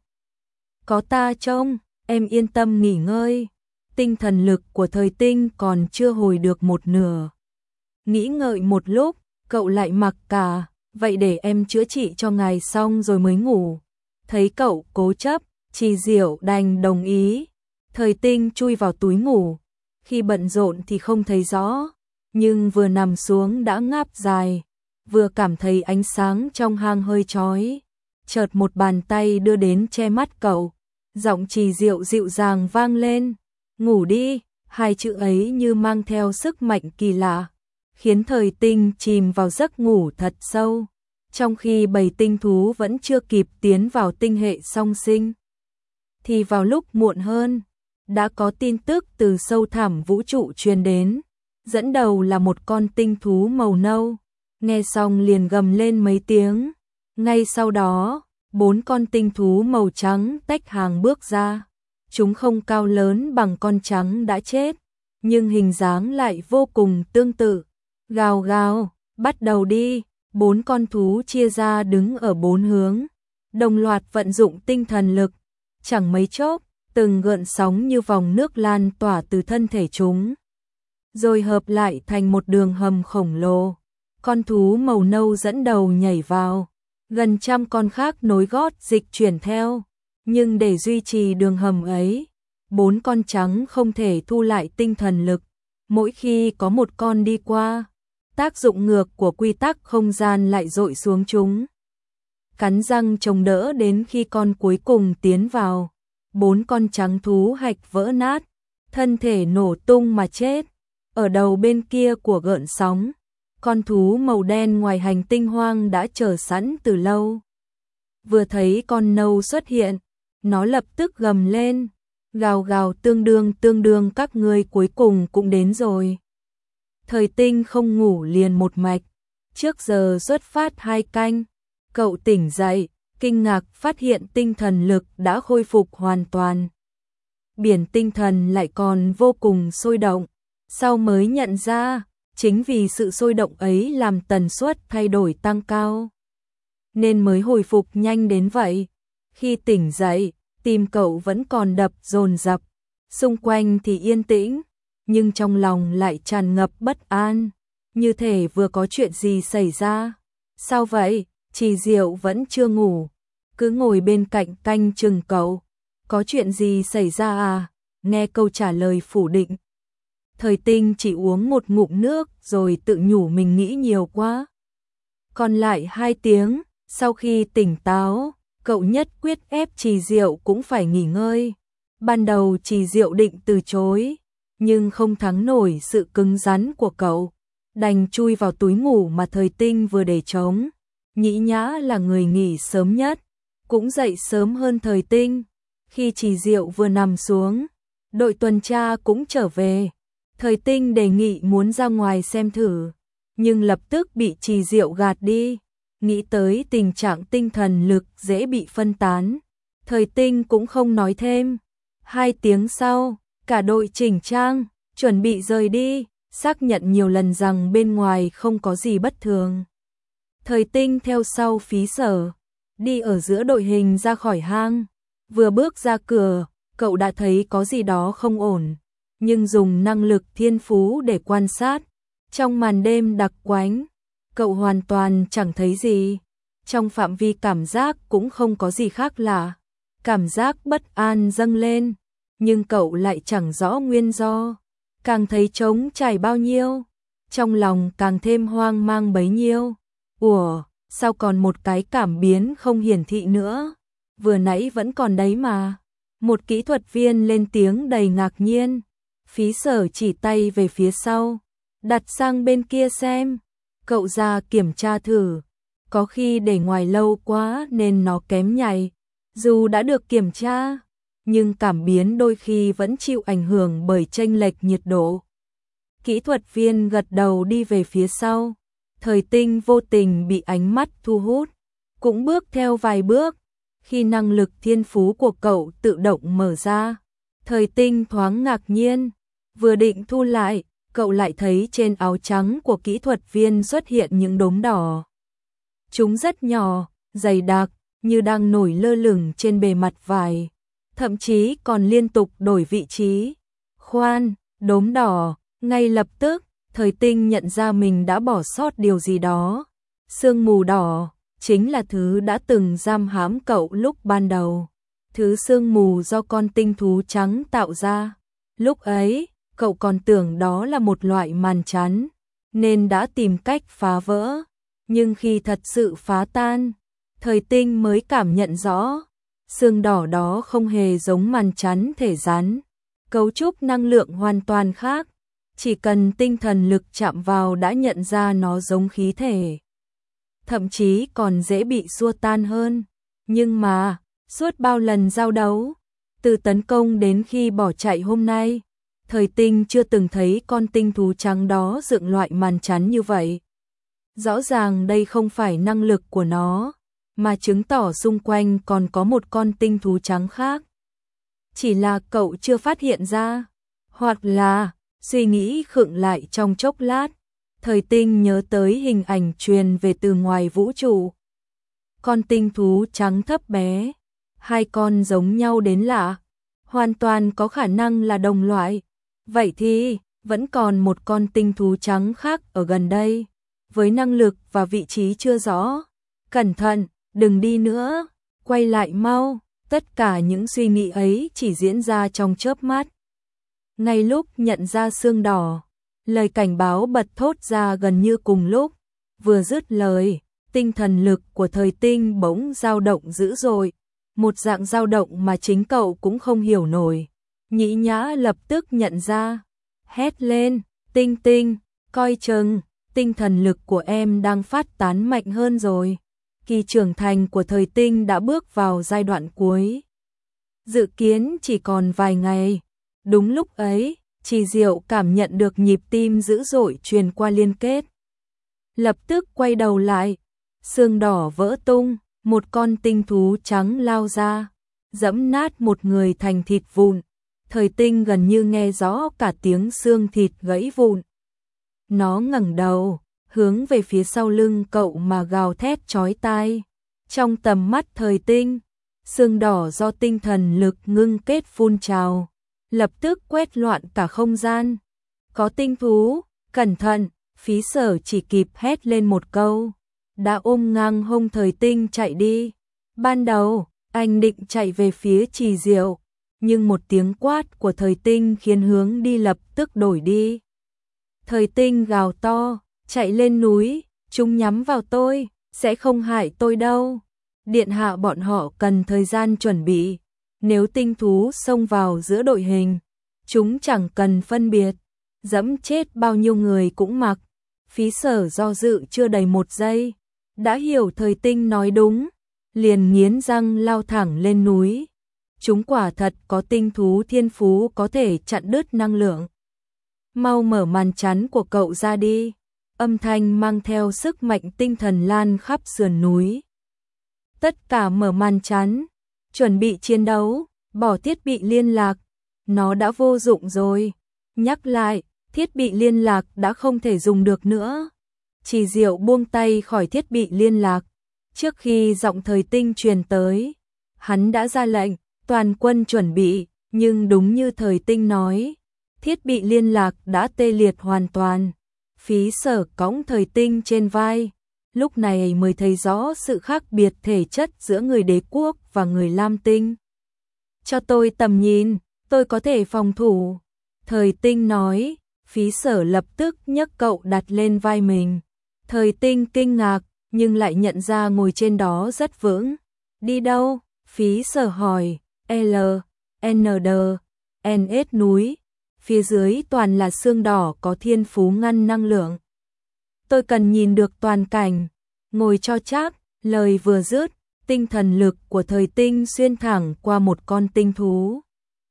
Có ta trông, em yên tâm nghỉ ngơi. Tinh thần lực của Thời Tinh còn chưa hồi được một nửa. Nghĩ ngợi một lúc, cậu lại mặc cả, vậy để em chữa trị cho ngài xong rồi mới ngủ. Thấy cậu cố chấp, Trì Diệu đành đồng ý. Thời Tinh chui vào túi ngủ, khi bận rộn thì không thấy rõ, nhưng vừa nằm xuống đã ngáp dài, vừa cảm thấy ánh sáng trong hang hơi chói. Chợt một bàn tay đưa đến che mắt cậu, giọng Trì Diệu dịu dàng vang lên, ngủ đi, hai chữ ấy như mang theo sức mạnh kỳ lạ, khiến Thời Tinh chìm vào giấc ngủ thật sâu, trong khi bầy tinh thú vẫn chưa kịp tiến vào tinh hệ song sinh. Thì vào lúc muộn hơn, đã có tin tức từ sâu thẳm vũ trụ truyền đến, dẫn đầu là một con tinh thú màu nâu, nghe xong liền gầm lên mấy tiếng. Ngay sau đó, 4 con tinh thú màu trắng tách hàng bước ra. Chúng không cao lớn bằng con trắng đã chết, nhưng hình dáng lại vô cùng tương tự. Gào gào, bắt đầu đi, 4 con thú chia ra đứng ở 4 hướng, đồng loạt vận dụng tinh thần lực. Chẳng mấy chốc, từng gợn sóng như vòng nước lan tỏa từ thân thể chúng, rồi hợp lại thành một đường hầm khổng lồ. Con thú màu nâu dẫn đầu nhảy vào, gần trăm con khác nối gót dịch chuyển theo. Nhưng để duy trì đường hầm ấy, 4 con trắng không thể thu lại tinh thần lực. Mỗi khi có một con đi qua, tác dụng ngược của quy tắc không gian lại dội xuống chúng. Cắn răng chống đỡ đến khi con cuối cùng tiến vào, 4 con trắng thú hạch vỡ nát, thân thể nổ tung mà chết. Ở đầu bên kia của gợn sóng, con thú màu đen ngoài hành tinh hoang đã chờ sẵn từ lâu. Vừa thấy con nâu xuất hiện, nó lập tức gầm lên, gào gào tương đương các ngươi cuối cùng cũng đến rồi. Thời Tinh không ngủ liền một mạch, trước giờ xuất phát 2 canh, cậu tỉnh dậy, kinh ngạc phát hiện tinh thần lực đã khôi phục hoàn toàn. Biển tinh thần lại còn vô cùng sôi động, sau mới nhận ra, chính vì sự sôi động ấy làm tần suất thay đổi tăng cao, nên mới hồi phục nhanh đến vậy. Khi tỉnh dậy, tim cậu vẫn còn đập dồn dập, xung quanh thì yên tĩnh, nhưng trong lòng lại tràn ngập bất an, như thể vừa có chuyện gì xảy ra. Sao vậy? Trì Diệu vẫn chưa ngủ, cứ ngồi bên cạnh canh chừng cậu. Có chuyện gì xảy ra à? Nghe câu trả lời phủ định, Thời Tinh chỉ uống một ngụm nước rồi tự nhủ mình nghĩ nhiều quá. Còn lại 2 tiếng, sau khi tỉnh táo, cậu nhất quyết ép Trì Diệu cũng phải nghỉ ngơi. Ban đầu Trì Diệu định từ chối, nhưng không thắng nổi sự cứng rắn của cậu, đành chui vào túi ngủ mà Thời Tinh vừa để trống. Nhĩ Nhã là người nghỉ sớm nhất, cũng dậy sớm hơn Thời Tinh. Khi Trì Diệu vừa nằm xuống, đội tuần tra cũng trở về. Thời Tinh đề nghị muốn ra ngoài xem thử, nhưng lập tức bị Trì Diệu gạt đi. Nghĩ tới tình trạng tinh thần lực dễ bị phân tán, Thời Tinh cũng không nói thêm. 2 tiếng sau, cả đội chỉnh trang, chuẩn bị rời đi, xác nhận nhiều lần rằng bên ngoài không có gì bất thường. Thời Tinh theo sau Phí Sở, đi ở giữa đội hình ra khỏi hang. Vừa bước ra cửa, cậu đã thấy có gì đó không ổn, nhưng dùng năng lực thiên phú để quan sát, trong màn đêm đặc quánh, cậu hoàn toàn chẳng thấy gì. Trong phạm vi cảm giác cũng không có gì khác lạ. Cảm giác bất an dâng lên, nhưng cậu lại chẳng rõ nguyên do. Càng thấy trống trải bao nhiêu, trong lòng càng thêm hoang mang bấy nhiêu. Ủa, sao còn một cái cảm biến không hiển thị nữa? Vừa nãy vẫn còn đấy mà. Một kỹ thuật viên lên tiếng đầy ngạc nhiên. Phí Sở chỉ tay về phía sau, đặt sang bên kia xem. Cậu ra kiểm tra thử, có khi để ngoài lâu quá nên nó kém nhạy. Dù đã được kiểm tra, nhưng cảm biến đôi khi vẫn chịu ảnh hưởng bởi chênh lệch nhiệt độ. Kỹ thuật viên gật đầu đi về phía sau. Thời Tinh vô tình bị ánh mắt thu hút, cũng bước theo vài bước. Khi năng lực thiên phú của cậu tự động mở ra, Thời Tinh thoáng ngạc nhiên, vừa định thu lại, cậu lại thấy trên áo trắng của kỹ thuật viên xuất hiện những đốm đỏ. Chúng rất nhỏ, dày đặc, như đang nổi lơ lửng trên bề mặt vải, thậm chí còn liên tục đổi vị trí. Khoan, đốm đỏ, ngay lập tức, Thời Tinh nhận ra mình đã bỏ sót điều gì đó. Sương mù đỏ chính là thứ đã từng giam hãm cậu lúc ban đầu. Thứ sương mù do con tinh thú trắng tạo ra. Lúc ấy, cậu còn tưởng đó là một loại màn chắn, nên đã tìm cách phá vỡ. Nhưng khi thật sự phá tan, Thời Tinh mới cảm nhận rõ, sương đỏ đó không hề giống màn chắn thể rắn. Cấu trúc năng lượng hoàn toàn khác, chỉ cần tinh thần lực chạm vào đã nhận ra nó giống khí thể. Thậm chí còn dễ bị xua tan hơn. Nhưng mà, suốt bao lần giao đấu, từ tấn công đến khi bỏ chạy hôm nay, Thời Tinh chưa từng thấy con tinh thú trắng đó dựng loại màn chắn như vậy. Rõ ràng đây không phải năng lực của nó, mà chứng tỏ xung quanh còn có một con tinh thú trắng khác. Chỉ là cậu chưa phát hiện ra, hoặc là suy nghĩ khựng lại trong chốc lát, Thời Tinh nhớ tới hình ảnh truyền về từ ngoài vũ trụ. Con tinh thú trắng thấp bé, 2 con giống nhau đến lạ, hoàn toàn có khả năng là đồng loại. Vậy thì, vẫn còn một con tinh thú trắng khác ở gần đây, với năng lực và vị trí chưa rõ. Cẩn thận, đừng đi nữa, quay lại mau. Tất cả những suy nghĩ ấy chỉ diễn ra trong chớp mắt. Ngay lúc nhận ra sương đỏ, lời cảnh báo bật thốt ra gần như cùng lúc. Vừa dứt lời, tinh thần lực của Thời Tinh bỗng dao động dữ dội, một dạng dao động mà chính cậu cũng không hiểu nổi. Nhĩ Nhã lập tức nhận ra, hét lên, Tinh Tinh, coi chừng, tinh thần lực của em đang phát tán mạnh hơn rồi. Kỳ trưởng thành của Thời Tinh đã bước vào giai đoạn cuối, dự kiến chỉ còn vài ngày. Đúng lúc ấy, Trì Diệu cảm nhận được nhịp tim dữ dội truyền qua liên kết. Lập tức quay đầu lại, xương đỏ vỡ tung, một con tinh thú trắng lao ra, giẫm nát một người thành thịt vụn. Thời Tinh gần như nghe rõ cả tiếng xương thịt gãy vụn. Nó ngẩng đầu, hướng về phía sau lưng cậu mà gào thét chói tai. Trong tầm mắt Thời Tinh, Sương đỏ do tinh thần lực ngưng kết phun trào, lập tức quét loạn cả không gian. Có tinh thú, cẩn thận, Phí Sở chỉ kịp hét lên một câu, đã ôm ngang hông Thời Tinh chạy đi. Ban đầu, anh định chạy về phía Trì Diệu, nhưng một tiếng quát của Thời Tinh khiến hướng đi lập tức đổi đi. Thời Tinh gào to, chạy lên núi, chúng nhắm vào tôi, sẽ không hại tôi đâu. Điện hạ bọn họ cần thời gian chuẩn bị, nếu tinh thú xông vào giữa đội hình, chúng chẳng cần phân biệt, dẫm chết bao nhiêu người cũng mặc. Phí Sở do dự chưa đầy 1 giây, đã hiểu Thời Tinh nói đúng, liền nghiến răng lao thẳng lên núi. Chúng quả thật có tinh thú thiên phú có thể chặn đứt năng lượng. Mau mở màn chắn của cậu ra đi. Âm thanh mang theo sức mạnh tinh thần lan khắp sườn núi. Tất cả mở màn chắn, chuẩn bị chiến đấu, bỏ thiết bị liên lạc. Nó đã vô dụng rồi. Nhắc lại, thiết bị liên lạc đã không thể dùng được nữa. Trì Diệu buông tay khỏi thiết bị liên lạc. Trước khi giọng Thời Tinh truyền tới, hắn đã ra lệnh, toàn quân chuẩn bị, nhưng đúng như Thời Tinh nói, thiết bị liên lạc đã tê liệt hoàn toàn. Phí Sở cõng Thời Tinh trên vai, lúc này mới thấy rõ sự khác biệt thể chất giữa người Đế quốc và người Lam Tinh. Cho tôi tầm nhìn, tôi có thể phòng thủ. Thời Tinh nói, Phí Sở lập tức nhấc cậu đặt lên vai mình. Thời Tinh kinh ngạc, nhưng lại nhận ra ngồi trên đó rất vững. Đi đâu? Phí Sở hỏi. L, N, D, N, S núi. Phía dưới toàn là xương đỏ có thiên phú ngăn năng lượng. Tôi cần nhìn được toàn cảnh. Ngồi cho chắc, lời vừa dứt, tinh thần lực của Thời Tinh xuyên thẳng qua một con tinh thú.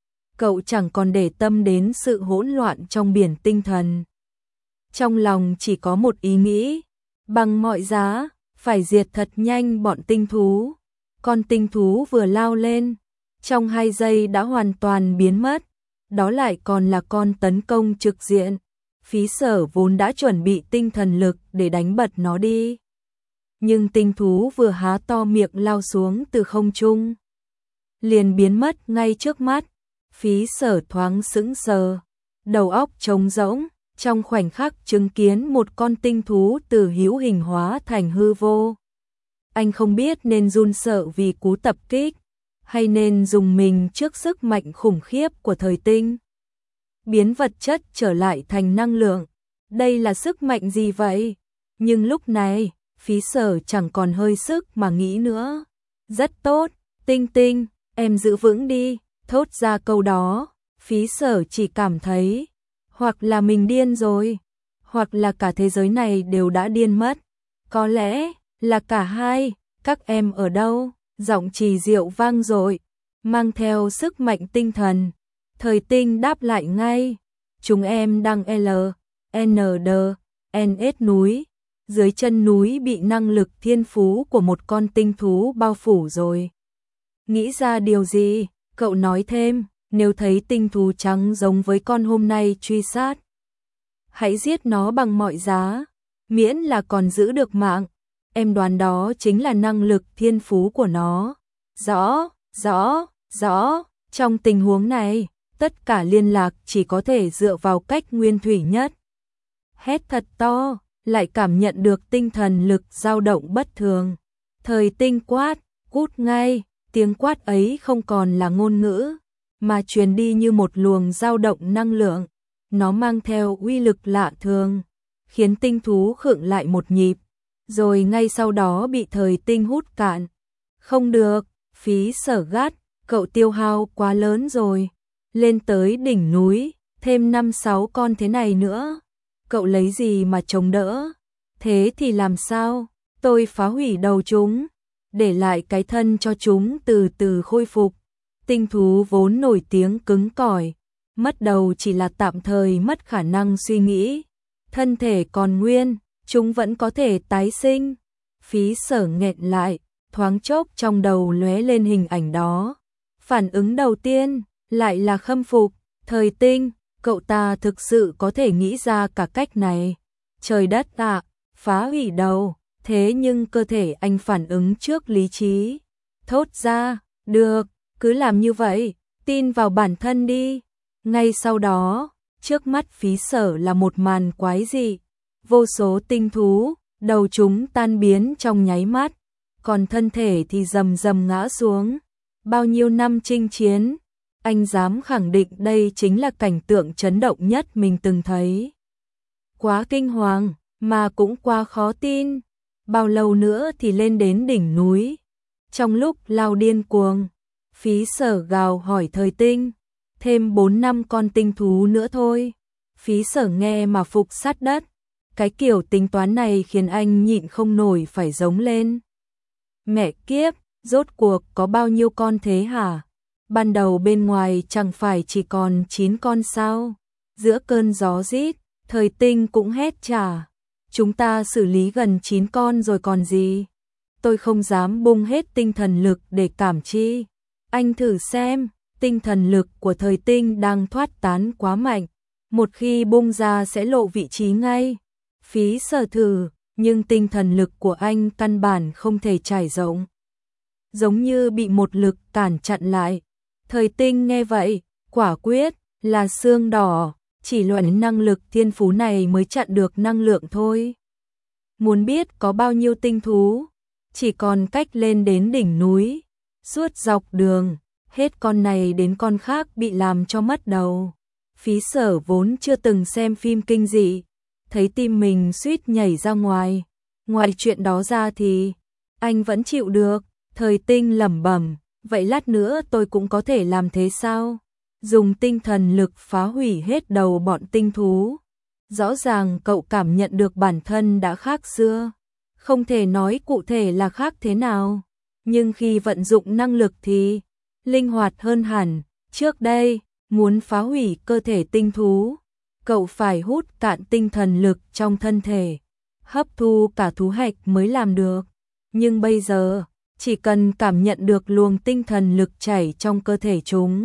Cậu chẳng còn để tâm đến sự hỗn loạn trong biển tinh thần. Trong lòng chỉ có một ý nghĩ, bằng mọi giá, phải diệt thật nhanh bọn tinh thú. Con tinh thú vừa lao lên, trong 2 giây đã hoàn toàn biến mất. Đó lại còn là con tấn công trực diện. Phí Sở vốn đã chuẩn bị tinh thần lực để đánh bật nó đi. Nhưng tinh thú vừa há to miệng lao xuống từ không trung, liền biến mất ngay trước mắt. Phí Sở thoáng sững sờ, đầu óc trống rỗng, trong khoảnh khắc chứng kiến một con tinh thú từ hữu hình hóa thành hư vô. Anh không biết nên run sợ vì cú tập kích, hay nên dùng mình trước sức mạnh khủng khiếp của Thời Tinh. Biến vật chất trở lại thành năng lượng, đây là sức mạnh gì vậy? Nhưng lúc này, Phí Sở chẳng còn hơi sức mà nghĩ nữa. Rất tốt, Tinh Tinh, em giữ vững đi. Thốt ra câu đó, Phí Sở chỉ cảm thấy, hoặc là mình điên rồi, hoặc là cả thế giới này đều đã điên mất. Có lẽ là cả hai. Các em ở đâu? Giọng Trì Diệu vang dội, mang theo sức mạnh tinh thần. Thời Tinh đáp lại ngay, chúng em đang L, N, D, N, S núi. Dưới chân núi bị năng lực thiên phú của một con tinh thú bao phủ rồi. Nghĩ ra điều gì? Cậu nói thêm, nếu thấy tinh thú trắng giống với con hôm nay truy sát, hãy giết nó bằng mọi giá, miễn là còn giữ được mạng. Em đoán đó chính là năng lực thiên phú của nó. Rõ. Trong tình huống này, tất cả liên lạc chỉ có thể dựa vào cách nguyên thủy nhất. Hét thật to, lại cảm nhận được tinh thần lực dao động bất thường. Thời Tinh quát, cút ngay. Tiếng quát ấy không còn là ngôn ngữ, mà truyền đi như một luồng dao động năng lượng. Nó mang theo uy lực lạ thường, khiến tinh thú khựng lại một nhịp, rồi ngay sau đó bị Thời Tinh hút cạn. Không được, Phí Sở gắt, cậu tiêu hao quá lớn rồi. Lên tới đỉnh núi, thêm 5-6 con thế này nữa, cậu lấy gì mà chống đỡ? Thế thì làm sao? Tôi phá hủy đầu chúng, để lại cái thân cho chúng từ từ khôi phục. Tinh thú vốn nổi tiếng cứng cỏi, mất đầu chỉ là tạm thời mất khả năng suy nghĩ. Thân thể còn nguyên, chúng vẫn có thể tái sinh. Phí Sở nghẹn lại, thoáng chốc trong đầu lóe lên hình ảnh đó. Phản ứng đầu tiên lại là khâm phục. Thời Tinh, cậu ta thực sự có thể nghĩ ra cả cách này. Trời đất ạ, phá hủy đầu. Thế nhưng cơ thể anh phản ứng trước lý trí. Thốt ra, Được, cứ làm như vậy, tin vào bản thân đi. Ngay sau đó, trước mắt Phí Sở là một màn quái dị, vô số tinh thú, đầu chúng tan biến trong nháy mắt, còn thân thể thì rầm rầm ngã xuống. Bao nhiêu năm chinh chiến, anh dám khẳng định đây chính là cảnh tượng chấn động nhất mình từng thấy. Quá kinh hoàng, mà cũng quá khó tin. Bao lâu nữa thì lên đến đỉnh núi? Trong lúc lao điên cuồng, Phí Sở gào hỏi Thời Tinh, thêm 4 năm con tinh thú nữa thôi. Phí Sở nghe mà phục sát đất. Cái kiểu tính toán này khiến anh nhịn không nổi phải giống lên. Mẹ kiếp, rốt cuộc có bao nhiêu con thế hả? Ban đầu bên ngoài chẳng phải chỉ còn 9 con sao? Giữa cơn gió rít, Thời Tinh cũng hét trả. Chúng ta xử lý gần 9 con rồi còn gì? Tôi không dám bung hết tinh thần lực để cảm chi. Anh thử xem, tinh thần lực của Thời Tinh đang thoát tán quá mạnh. Một khi bung ra sẽ lộ vị trí ngay. Phí Sở thử, nhưng tinh thần lực của anh căn bản không thể trải rộng. Giống như bị một lực cản chặn lại. Thời Tinh nghe vậy, quả quyết, là xương đỏ, chỉ loại năng lực thiên phú này mới chặn được năng lượng thôi. Muốn biết có bao nhiêu tinh thú, chỉ còn cách lên đến đỉnh núi. Suốt dọc đường, hết con này đến con khác bị làm cho mất đầu. Phí Sở vốn chưa từng xem phim kinh dị, thấy tim mình suýt nhảy ra ngoài. Ngoài chuyện đó ra thì anh vẫn chịu được. Thời Tinh lẩm bẩm, vậy lát nữa tôi cũng có thể làm thế sao? Dùng tinh thần lực phá hủy hết đầu bọn tinh thú. Rõ ràng cậu cảm nhận được bản thân đã khác xưa. Không thể nói cụ thể là khác thế nào, nhưng khi vận dụng năng lực thì linh hoạt hơn hẳn. Trước đây, muốn phá hủy cơ thể tinh thú, cậu phải hút cạn tinh thần lực trong thân thể, hấp thu cả thú hạch mới làm được. Nhưng bây giờ, chỉ cần cảm nhận được luồng tinh thần lực chảy trong cơ thể chúng,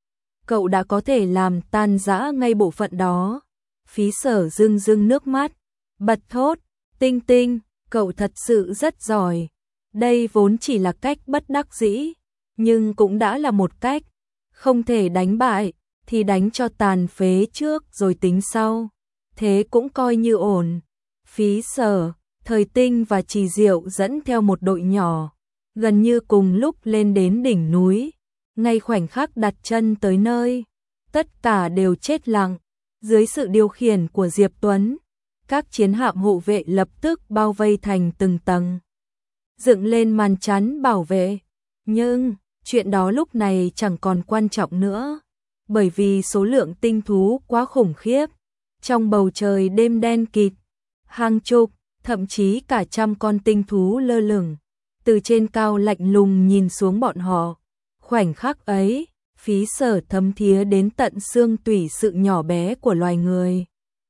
cậu đã có thể làm tan rã ngay bộ phận đó. Phí Sở rưng rưng nước mắt, bật thốt, Tinh Tinh, cậu thật sự rất giỏi. Đây vốn chỉ là cách bất đắc dĩ, nhưng cũng đã là một cách. Không thể đánh bại, thì đánh cho tàn phế trước rồi tính sau. Thế cũng coi như ổn. Phí Sở, Thời Tinh và Trì Diệu dẫn theo một đội nhỏ, gần như cùng lúc lên đến đỉnh núi. Ngay khoảnh khắc đặt chân tới nơi, tất cả đều chết lặng. Dưới sự điều khiển của Diệp Tuấn, các chiến hạm hộ vệ lập tức bao vây thành từng tầng, dựng lên màn chắn bảo vệ. Nhưng chuyện đó lúc này chẳng còn quan trọng nữa, bởi vì số lượng tinh thú quá khủng khiếp. Trong bầu trời đêm đen kịt, hàng chục, thậm chí cả trăm con tinh thú lơ lửng, từ trên cao lạnh lùng nhìn xuống bọn họ. Khoảnh khắc ấy, Phí Sở thấm thía đến tận xương tủy sự nhỏ bé của loài người.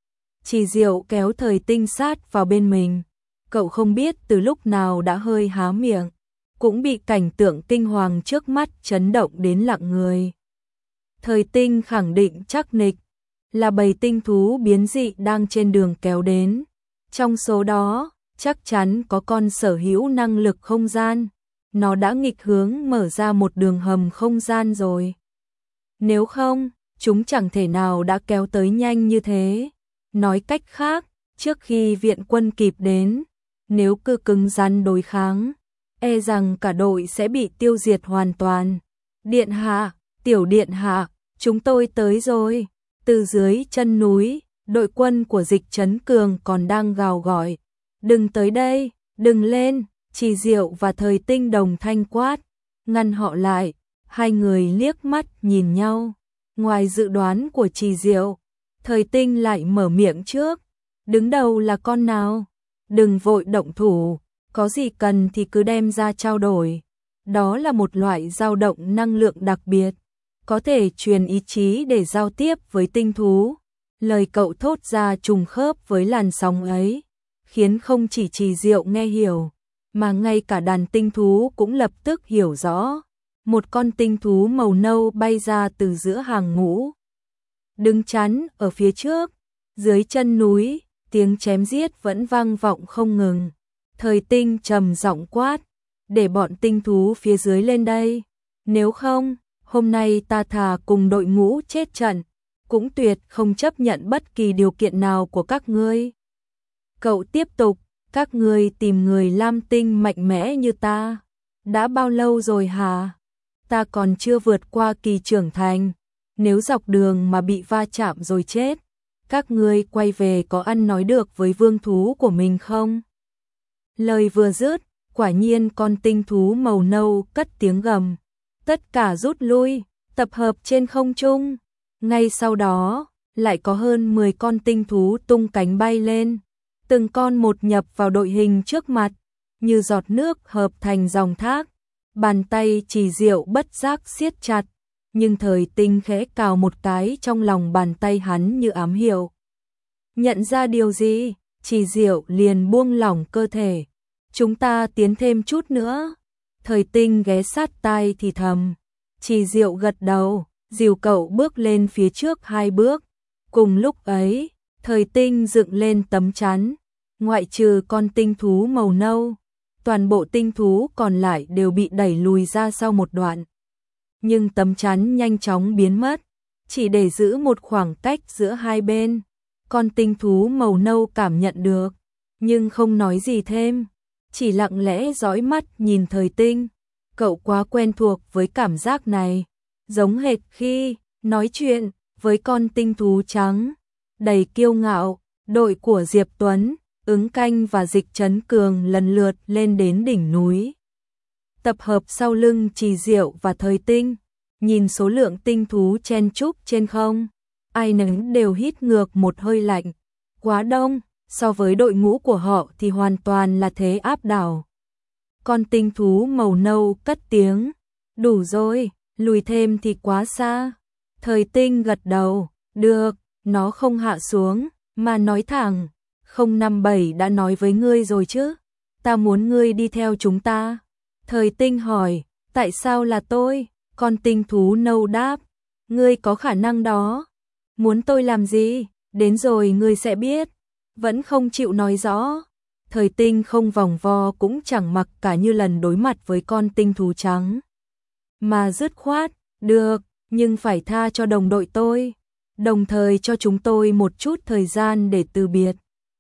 Trì Diệu kéo Thời Tinh sát vào bên mình. Cậu không biết từ lúc nào đã hơi há miệng, cũng bị cảnh tượng kinh hoàng trước mắt chấn động đến lặng người. Thời Tinh khẳng định chắc nịch, là bầy tinh thú biến dị đang trên đường kéo đến. Trong số đó, chắc chắn có con sở hữu năng lực không gian. Nó đã nghịch hướng mở ra một đường hầm không gian rồi. Nếu không, chúng chẳng thể nào đã kéo tới nhanh như thế. Nói cách khác, trước khi viện quân kịp đến, nếu cứ cứng rắn đối kháng, e rằng cả đội sẽ bị tiêu diệt hoàn toàn. Điện hạ, tiểu điện hạ, chúng tôi tới rồi. Từ dưới chân núi, đội quân của Dịch Trấn Cường còn đang gào gọi. Đừng tới đây, đừng lên. Trì Diệu và Thời Tinh đồng thanh quát, ngăn họ lại. Hai người liếc mắt nhìn nhau. Ngoài dự đoán của Trì Diệu, Thời Tinh lại mở miệng trước. Đứng đầu là con nào? Đừng vội động thủ, có gì cần thì cứ đem ra trao đổi. Đó là một loại dao động năng lượng đặc biệt, có thể truyền ý chí để giao tiếp với tinh thú. Lời cậu thốt ra trùng khớp với làn sóng ấy, khiến không chỉ Trì Diệu nghe hiểu, mà ngay cả đàn tinh thú cũng lập tức hiểu rõ. Một con tinh thú màu nâu bay ra từ giữa hàng ngũ, đứng chắn ở phía trước. Dưới chân núi, tiếng chém giết vẫn vang vọng không ngừng. Thời Tinh trầm giọng quát, để bọn tinh thú phía dưới lên đây. Nếu không, hôm nay ta thà cùng đội ngũ chết trận, cũng tuyệt không chấp nhận bất kỳ điều kiện nào của các ngươi. Cậu tiếp tục, các ngươi tìm người lam tinh mạnh mẽ như ta, đã bao lâu rồi hả? Ta còn chưa vượt qua kỳ trưởng thành, nếu dọc đường mà bị va chạm rồi chết, các ngươi quay về có ăn nói được với vương thú của mình không? Lời vừa dứt, quả nhiên con tinh thú màu nâu cất tiếng gầm. Tất cả rút lui, tập hợp trên không trung. Ngay sau đó, lại có hơn 10 con tinh thú tung cánh bay lên. Từng con một nhập vào đội hình trước mặt, như giọt nước hợp thành dòng thác. Bàn tay Trì Diệu bất giác siết chặt, nhưng Thời Tinh khẽ cào một cái trong lòng bàn tay hắn như ám hiệu. Nhận ra điều gì, Trì Diệu liền buông lỏng cơ thể. Chúng ta tiến thêm chút nữa. Thời Tinh ghé sát tai thì thầm. Trì Diệu gật đầu, dìu cậu bước lên phía trước 2 bước. Cùng lúc ấy, Thời Tinh dựng lên tấm chắn, ngoại trừ con tinh thú màu nâu, toàn bộ tinh thú còn lại đều bị đẩy lùi ra sau một đoạn. Nhưng tấm chắn nhanh chóng biến mất, chỉ để giữ một khoảng cách giữa hai bên. Con tinh thú màu nâu cảm nhận được, nhưng không nói gì thêm, chỉ lặng lẽ dõi mắt nhìn Thời Tinh. Cậu quá quen thuộc với cảm giác này, giống hệt khi nói chuyện với con tinh thú trắng, đầy kiêu ngạo. Đội của Diệp Tuấn, Ứng Canh và Dịch Trấn Cường lần lượt lên đến đỉnh núi, tập hợp sau lưng Trì Diệu và Thời Tinh. Nhìn số lượng tinh thú chen chúc trên không, ai nấy đều hít ngược một hơi lạnh. Quá đông, so với đội ngũ của họ thì hoàn toàn là thế áp đảo. Con tinh thú màu nâu cất tiếng, đủ rồi, lùi thêm thì quá xa. Thời Tinh gật đầu, được, nó không hạ xuống, mà nói thẳng. 057 đã nói với ngươi rồi chứ, ta muốn ngươi đi theo chúng ta. Thời Tinh hỏi, tại sao là tôi? Con tinh thú nâu đáp, ngươi có khả năng đó. Muốn tôi làm gì? Đến rồi ngươi sẽ biết. Vẫn không chịu nói rõ. Thời Tinh không vòng vo cũng chẳng mặc cả như lần đối mặt với con tinh thú trắng, mà dứt khoát, được, nhưng phải tha cho đồng đội tôi, đồng thời cho chúng tôi một chút thời gian để từ biệt.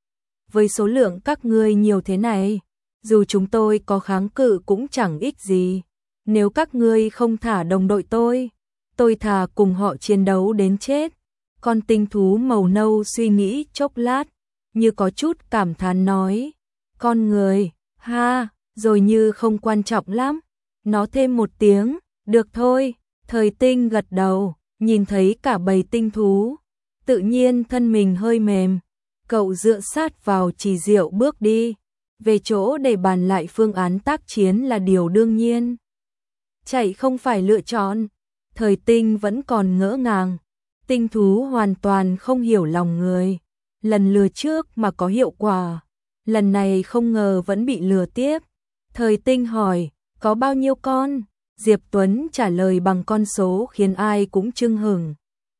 Với số lượng các ngươi nhiều thế này, dù chúng tôi có kháng cự cũng chẳng ích gì. Nếu các ngươi không thả đồng đội tôi thà cùng họ chiến đấu đến chết. Con tinh thú màu nâu suy nghĩ chốc lát, như có chút cảm thán nói, con người, ha, rồi như không quan trọng lắm. Nó thêm một tiếng, được thôi. Thời Tinh gật đầu, nhìn thấy cả bầy tinh thú, tự nhiên thân mình hơi mềm. Cậu dựa sát vào Trì Diệu bước đi, về chỗ để bàn lại phương án tác chiến là điều đương nhiên. Chạy không phải lựa chọn. Thời Tinh vẫn còn ngỡ ngàng. Tinh thú hoàn toàn không hiểu lòng người. Lần lừa trước mà có hiệu quả, lần này không ngờ vẫn bị lừa tiếp. Thời Tinh hỏi, có bao nhiêu con? Diệp Tuấn trả lời bằng con số khiến ai cũng chưng hửng.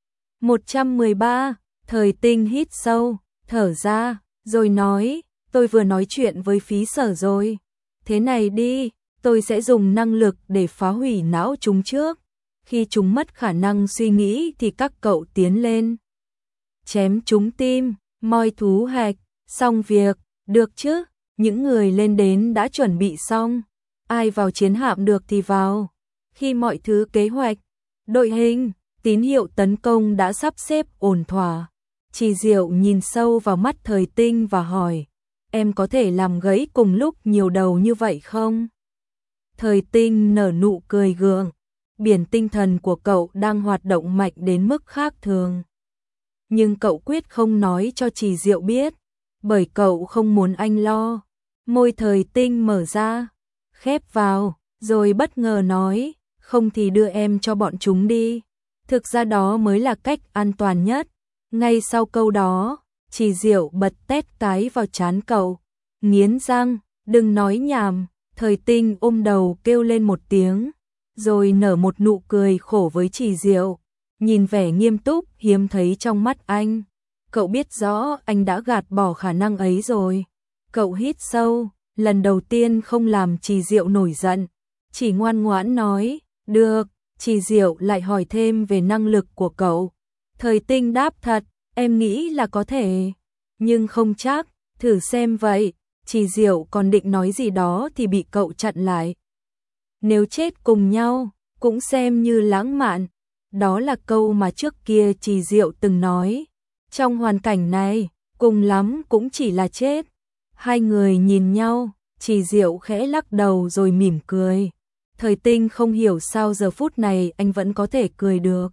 113. Thời Tinh hít sâu, thở ra, rồi nói, tôi vừa nói chuyện với Phí Sở rồi. Thế này đi, tôi sẽ dùng năng lực để phá hủy não chúng trước. Khi chúng mất khả năng suy nghĩ thì các cậu tiến lên, chém chúng tim, moi thú hạch, xong việc, được chứ? Những người lên đến đã chuẩn bị xong, ai vào chiến hạm được thì vào. Khi mọi thứ kế hoạch, đội hình, tín hiệu tấn công đã sắp xếp ổn thỏa, Trì Diệu nhìn sâu vào mắt Thời Tinh và hỏi, em có thể làm gãy cùng lúc nhiều đầu như vậy không? Thời Tinh nở nụ cười gượng, biển tinh thần của cậu đang hoạt động mạnh đến mức khác thường. Nhưng cậu quyết không nói cho Trì Diệu biết, bởi cậu không muốn anh lo. Môi Thời Tinh mở ra, khép vào, rồi bất ngờ nói, không thì đưa em cho bọn chúng đi. Thực ra đó mới là cách an toàn nhất. Ngay sau câu đó, Trì Diệu bật tét cái vào trán cậu, nghiến răng, đừng nói nhảm. Thời Tinh ôm đầu kêu lên một tiếng, rồi nở một nụ cười khổ với Trì Diệu, nhìn vẻ nghiêm túc hiếm thấy trong mắt anh. Cậu biết rõ anh đã gạt bỏ khả năng ấy rồi. Cậu hít sâu, lần đầu tiên không làm Trì Diệu nổi giận, chỉ ngoan ngoãn nói, Được, Trì Diệu lại hỏi thêm về năng lực của cậu. Thời Tinh đáp thật, em nghĩ là có thể, nhưng không chắc, thử xem vậy. Trì Diệu còn định nói gì đó thì bị cậu chặn lại. Nếu chết cùng nhau, cũng xem như lãng mạn. Đó là câu mà trước kia Trì Diệu từng nói. Trong hoàn cảnh này, cùng lắm cũng chỉ là chết. Hai người nhìn nhau, Trì Diệu khẽ lắc đầu rồi mỉm cười. Thời Tinh không hiểu sao giờ phút này anh vẫn có thể cười được.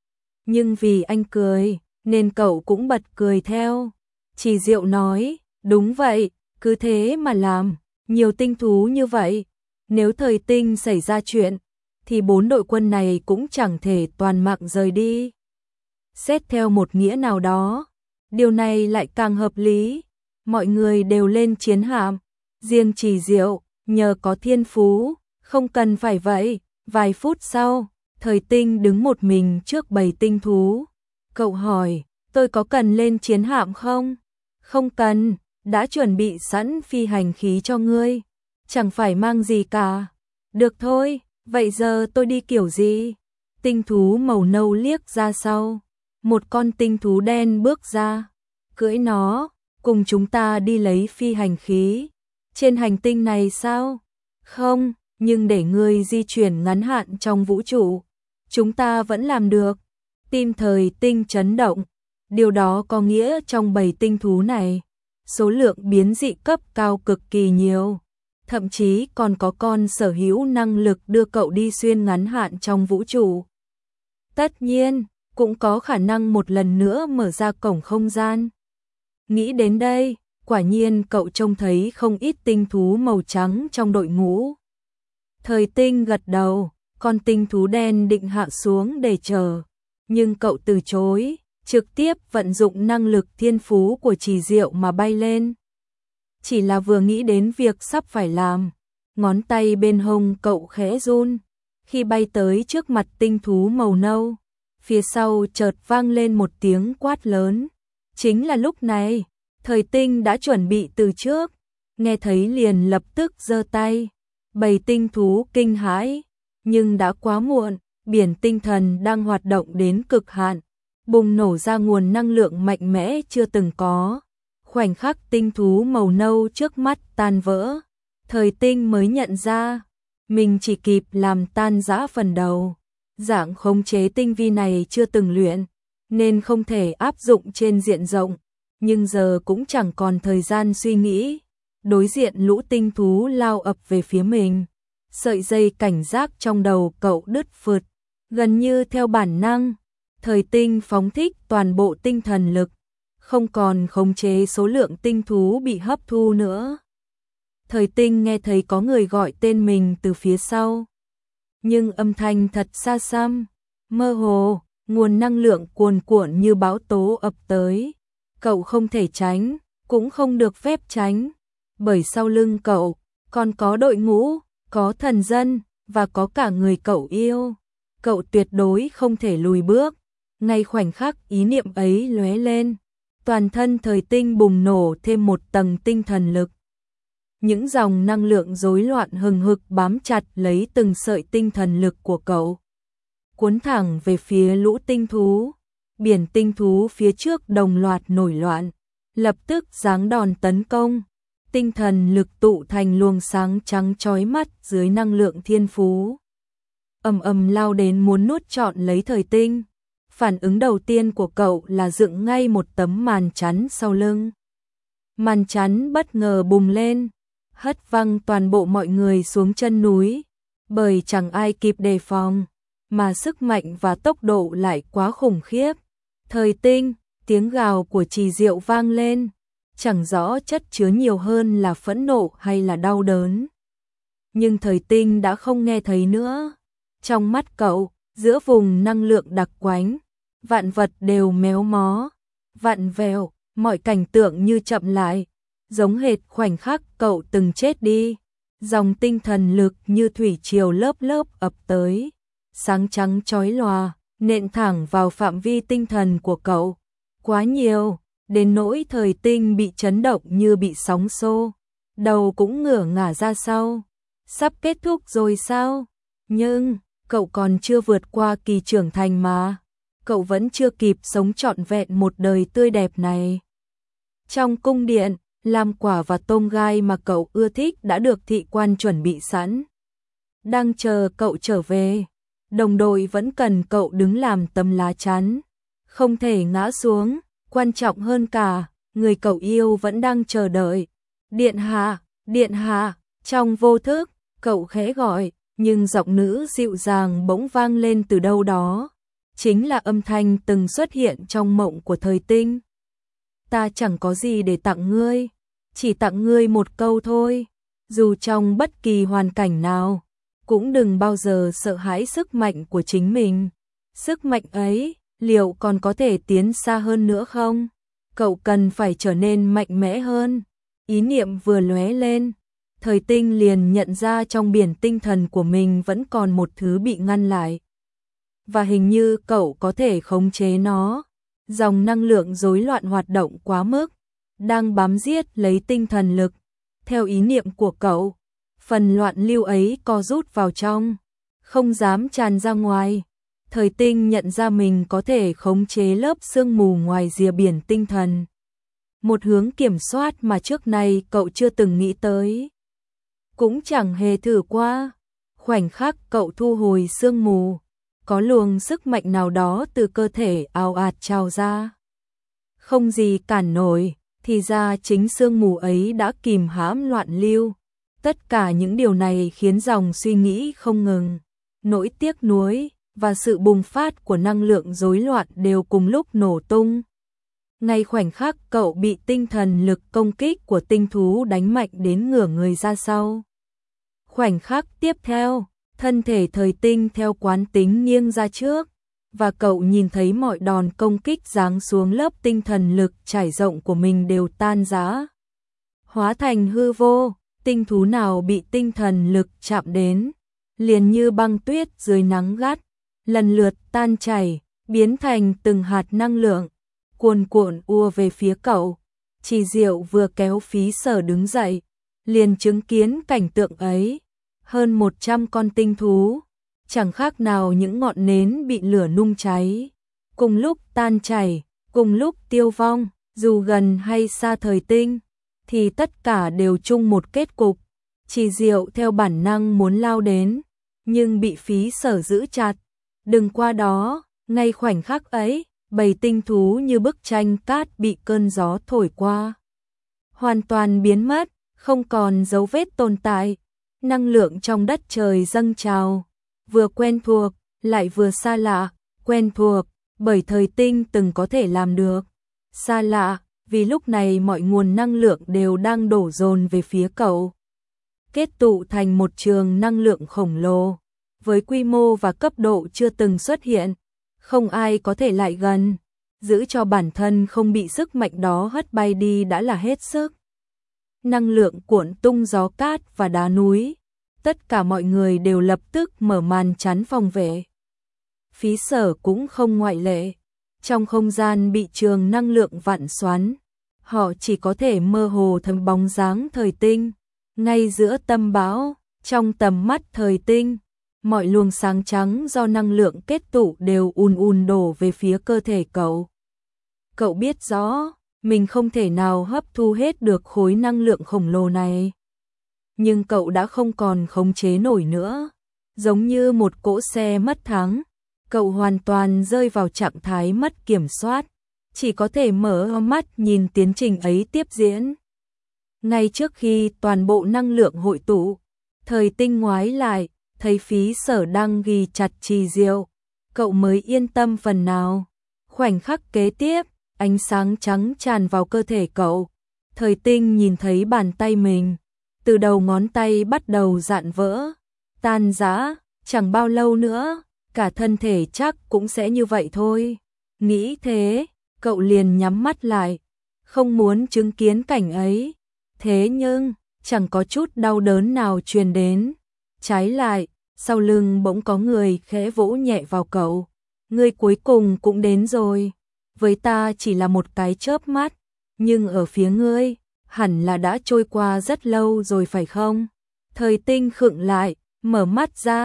Nhưng vì anh cười, nên cậu cũng bật cười theo. Trì Diệu nói, đúng vậy, cứ thế mà làm, nhiều tinh thú như vậy. Nếu Thời Tinh xảy ra chuyện, thì 4 đội quân này cũng chẳng thể toàn mạng rời đi. Xét theo một nghĩa nào đó, điều này lại càng hợp lý. Mọi người đều lên chiến hạm, riêng Trì Diệu, nhờ có thiên phú, không cần phải vậy. Vài phút sau, Thời Tinh đứng một mình trước bầy tinh thú. Cậu hỏi, tôi có cần lên chiến hạm không? Không cần, đã chuẩn bị sẵn phi hành khí cho ngươi. Chẳng phải mang gì cả. Được thôi, vậy giờ tôi đi kiểu gì? Tinh thú màu nâu liếc ra sau. Một con tinh thú đen bước ra. Cưỡi nó, cùng chúng ta đi lấy phi hành khí. Trên hành tinh này sao? Không, nhưng để ngươi di chuyển ngắn hạn trong vũ trụ, chúng ta vẫn làm được. Tim Thời Tinh chấn động. Điều đó có nghĩa trong bầy tinh thú này, số lượng biến dị cấp cao cực kỳ nhiều. Thậm chí còn có con sở hữu năng lực đưa cậu đi xuyên ngắn hạn trong vũ trụ. Tất nhiên, cũng có khả năng một lần nữa mở ra cổng không gian. Nghĩ đến đây, quả nhiên cậu trông thấy không ít tinh thú màu trắng trong đội ngũ. Thời Tinh gật đầu, con tinh thú đen định hạ xuống để chờ, nhưng cậu từ chối, trực tiếp vận dụng năng lực thiên phú của Trì Diệu mà bay lên. Chỉ là vừa nghĩ đến việc sắp phải làm, ngón tay bên hông cậu khẽ run. Khi bay tới trước mặt tinh thú màu nâu, phía sau chợt vang lên một tiếng quát lớn. Chính là lúc này, Thời Tinh đã chuẩn bị từ trước, nghe thấy liền lập tức giơ tay. Bầy tinh thú kinh hãi, nhưng đã quá muộn, biển tinh thần đang hoạt động đến cực hạn, bùng nổ ra nguồn năng lượng mạnh mẽ chưa từng có. Khoảnh khắc tinh thú màu nâu trước mắt tan vỡ, Thời Tinh mới nhận ra, mình chỉ kịp làm tan rã phần đầu. Dạng khống chế tinh vi này chưa từng luyện, nên không thể áp dụng trên diện rộng, nhưng giờ cũng chẳng còn thời gian suy nghĩ. Đối diện lũ tinh thú lao ập về phía mình, sợi dây cảnh giác trong đầu cậu đứt phượt, gần như theo bản năng. Thời Tinh phóng thích toàn bộ tinh thần lực, không còn khống chế số lượng tinh thú bị hấp thu nữa. Thời Tinh nghe thấy có người gọi tên mình từ phía sau, nhưng âm thanh thật xa xăm, mơ hồ, nguồn năng lượng cuồn cuộn như bão tố ập tới. Cậu không thể tránh, cũng không được phép tránh, bởi sau lưng cậu còn có đội ngũ, có thần dân, và có cả người cậu yêu. Cậu tuyệt đối không thể lùi bước. Ngay khoảnh khắc ý niệm ấy lóe lên, toàn thân Thời Tinh bùng nổ thêm một tầng tinh thần lực. Những dòng năng lượng rối loạn hừng hực bám chặt lấy từng sợi tinh thần lực của cậu, cuốn thẳng về phía lũ tinh thú. Biển tinh thú phía trước đồng loạt nổi loạn, lập tức giáng đòn tấn công. Tinh thần lực tụ thành luồng sáng trắng chói mắt dưới năng lượng thiên phú, ầm ầm lao đến muốn nuốt trọn lấy Thời Tinh. Phản ứng đầu tiên của cậu là dựng ngay một tấm màn chắn sau lưng. Màn chắn bất ngờ bùng lên, hất văng toàn bộ mọi người xuống chân núi, bởi chẳng ai kịp đề phòng, mà sức mạnh và tốc độ lại quá khủng khiếp. Thời Tinh, tiếng gào của Trì Diệu vang lên, chẳng rõ chất chứa nhiều hơn là phẫn nộ hay là đau đớn. Nhưng Thời Tinh đã không nghe thấy nữa. Trong mắt cậu, giữa vùng năng lượng đặc quánh, vạn vật đều méo mó, vặn vẹo, mọi cảnh tượng như chậm lại, giống hệt khoảnh khắc cậu từng chết đi. Dòng tinh thần lực như thủy triều lớp lớp ập tới, sáng trắng chói lòa, nện thẳng vào phạm vi tinh thần của cậu. Quá nhiều, đến nỗi Thời Tinh bị chấn động như bị sóng xô, đầu cũng ngửa ngả ra sau. Sắp kết thúc rồi sao? Nhưng cậu còn chưa vượt qua kỳ trưởng thành mà, cậu vẫn chưa kịp sống trọn vẹn một đời tươi đẹp này. Trong cung điện, lam quả và tôm gai mà cậu ưa thích đã được thị quan chuẩn bị sẵn. Đang chờ cậu trở về, đồng đội vẫn cần cậu đứng làm tấm lá chắn, không thể ngã xuống, quan trọng hơn cả, người cậu yêu vẫn đang chờ đợi. Điện hạ, trong vô thức, cậu khẽ gọi, nhưng giọng nữ dịu dàng bỗng vang lên từ đâu đó. Chính là âm thanh từng xuất hiện trong mộng của Thời Tinh. Ta chẳng có gì để tặng ngươi, chỉ tặng ngươi một câu thôi, dù trong bất kỳ hoàn cảnh nào, cũng đừng bao giờ sợ hãi sức mạnh của chính mình. Sức mạnh ấy, liệu còn có thể tiến xa hơn nữa không? Cậu cần phải trở nên mạnh mẽ hơn. Ý niệm vừa lóe lên, Thời Tinh liền nhận ra trong biển tinh thần của mình vẫn còn một thứ bị ngăn lại. Và hình như cậu có thể khống chế nó. Dòng năng lượng rối loạn hoạt động quá mức, đang bám giết lấy tinh thần lực. Theo ý niệm của cậu, phần loạn lưu ấy co rút vào trong, không dám tràn ra ngoài. Thời Tinh nhận ra mình có thể khống chế lớp sương mù ngoài rìa biển tinh thần. Một hướng kiểm soát mà trước nay cậu chưa từng nghĩ tới. Cũng chẳng hề thử qua. Khoảnh khắc cậu thu hồi sương mù, có luồng sức mạnh nào đó từ cơ thể ào ạt trào ra. Không gì cản nổi, thì ra chính sương mù ấy đã kìm hãm loạn lưu. Tất cả những điều này khiến dòng suy nghĩ không ngừng. Nỗi tiếc nuối và sự bùng phát của năng lượng rối loạn đều cùng lúc nổ tung. Ngay khoảnh khắc cậu bị tinh thần lực công kích của tinh thú đánh mạnh đến ngửa người ra sau. Khoảnh khắc tiếp theo, thân thể Thời Tinh theo quán tính nghiêng ra trước, và cậu nhìn thấy mọi đòn công kích giáng xuống lớp tinh thần lực trải rộng của mình đều tan rã, hóa thành hư vô. Tinh thú nào bị tinh thần lực chạm đến, liền như băng tuyết dưới nắng gắt, lần lượt tan chảy, biến thành từng hạt năng lượng, cuồn cuộn ùa về phía cậu. Chỉ Diệu vừa kéo Phí Sở đứng dậy, liền chứng kiến cảnh tượng ấy. Hơn 100 con tinh thú, chẳng khác nào những ngọn nến bị lửa nung cháy, cùng lúc tan chảy, cùng lúc tiêu vong, dù gần hay xa Thời Tinh, thì tất cả đều chung một kết cục. Chỉ Diệu theo bản năng muốn lao đến, nhưng bị Phí Sở giữ chặt. Đừng qua đó. Ngay khoảnh khắc ấy, bầy tinh thú như bức tranh cát bị cơn gió thổi qua, hoàn toàn biến mất, không còn dấu vết tồn tại. Năng lượng trong đất trời dâng trào, vừa quen thuộc, lại vừa xa lạ. Quen thuộc, bởi Thời Tinh từng có thể làm được. Xa lạ, vì lúc này mọi nguồn năng lượng đều đang đổ dồn về phía cậu, kết tụ thành một trường năng lượng khổng lồ, với quy mô và cấp độ chưa từng xuất hiện. Không ai có thể lại gần, giữ cho bản thân không bị sức mạnh đó hất bay đi đã là hết sức. Năng lượng cuộn tung gió cát và đá núi, tất cả mọi người đều lập tức mở màn chắn phòng vệ. Phí Sở cũng không ngoại lệ. Trong không gian bị trường năng lượng vặn xoắn, họ chỉ có thể mơ hồ thấy bóng dáng Thời Tinh. Ngay giữa tâm bão, trong tầm mắt Thời Tinh, mọi luồng sáng trắng do năng lượng kết tụ đều ùn đổ về phía cơ thể cậu. Cậu biết rõ, mình không thể nào hấp thu hết được khối năng lượng khổng lồ này. Nhưng cậu đã không còn khống chế nổi nữa. Giống như một cỗ xe mất thắng, cậu hoàn toàn rơi vào trạng thái mất kiểm soát, chỉ có thể mở mắt nhìn tiến trình ấy tiếp diễn. Ngay trước khi toàn bộ năng lượng hội tụ, Thời Tinh ngoái lại, thấy Phí Sở đang ghi chặt Chỉ Diệu, cậu mới yên tâm phần nào. Khoảnh khắc kế tiếp, ánh sáng trắng tràn vào cơ thể cậu. Thời Tinh nhìn thấy bàn tay mình, từ đầu ngón tay bắt đầu rạn vỡ, tan rã, chẳng bao lâu nữa, cả thân thể chắc cũng sẽ như vậy thôi. Nghĩ thế, cậu liền nhắm mắt lại, không muốn chứng kiến cảnh ấy. Thế nhưng, chẳng có chút đau đớn nào truyền đến. Trái lại, sau lưng bỗng có người khẽ vỗ nhẹ vào cậu. Ngươi cuối cùng cũng đến rồi. Với ta chỉ là một cái chớp mắt, nhưng ở phía ngươi, hẳn là đã trôi qua rất lâu rồi phải không? Thời Tinh khựng lại, mở mắt ra,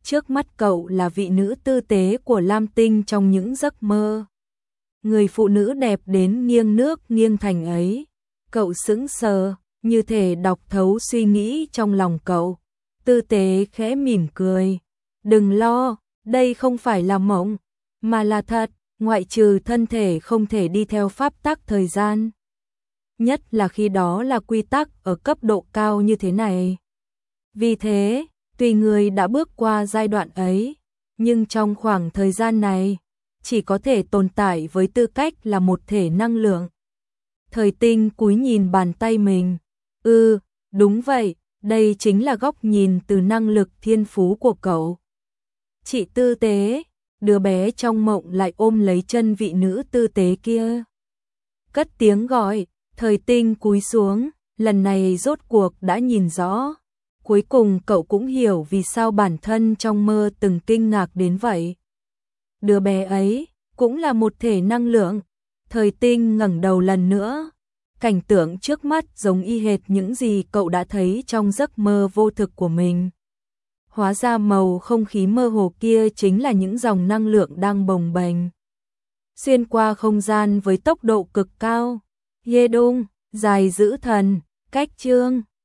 trước mắt cậu là vị nữ tư tế của Lam Tinh trong những giấc mơ. Người phụ nữ đẹp đến nghiêng nước nghiêng thành ấy. Cậu sững sờ, như thể đọc thấu suy nghĩ trong lòng cậu. Tư tế khẽ mỉm cười. Đừng lo, đây không phải là mộng, mà là thật, ngoại trừ thân thể không thể đi theo pháp tắc thời gian. Nhất là khi đó là quy tắc ở cấp độ cao như thế này. Vì thế, tuy người đã bước qua giai đoạn ấy, nhưng trong khoảng thời gian này, chỉ có thể tồn tại với tư cách là một thể năng lượng. Thời Tinh cúi nhìn bàn tay mình. Đúng vậy, đây chính là góc nhìn từ năng lực thiên phú của cậu. Chị tư tế, đứa bé trong mộng lại ôm lấy chân vị nữ tư tế kia. Cất tiếng gọi, Thời Tinh cúi xuống, lần này rốt cuộc đã nhìn rõ. Cuối cùng cậu cũng hiểu vì sao bản thân trong mơ từng kinh ngạc đến vậy. Đứa bé ấy cũng là một thể năng lượng. Thời Tinh ngẩng đầu lần nữa. Cảnh tượng trước mắt giống y hệt những gì cậu đã thấy trong giấc mơ vô thực của mình. Hóa ra màu không khí mơ hồ kia chính là những dòng năng lượng đang bồng bềnh xuyên qua không gian với tốc độ cực cao. Ye Đung, dài dữ thần, cách chương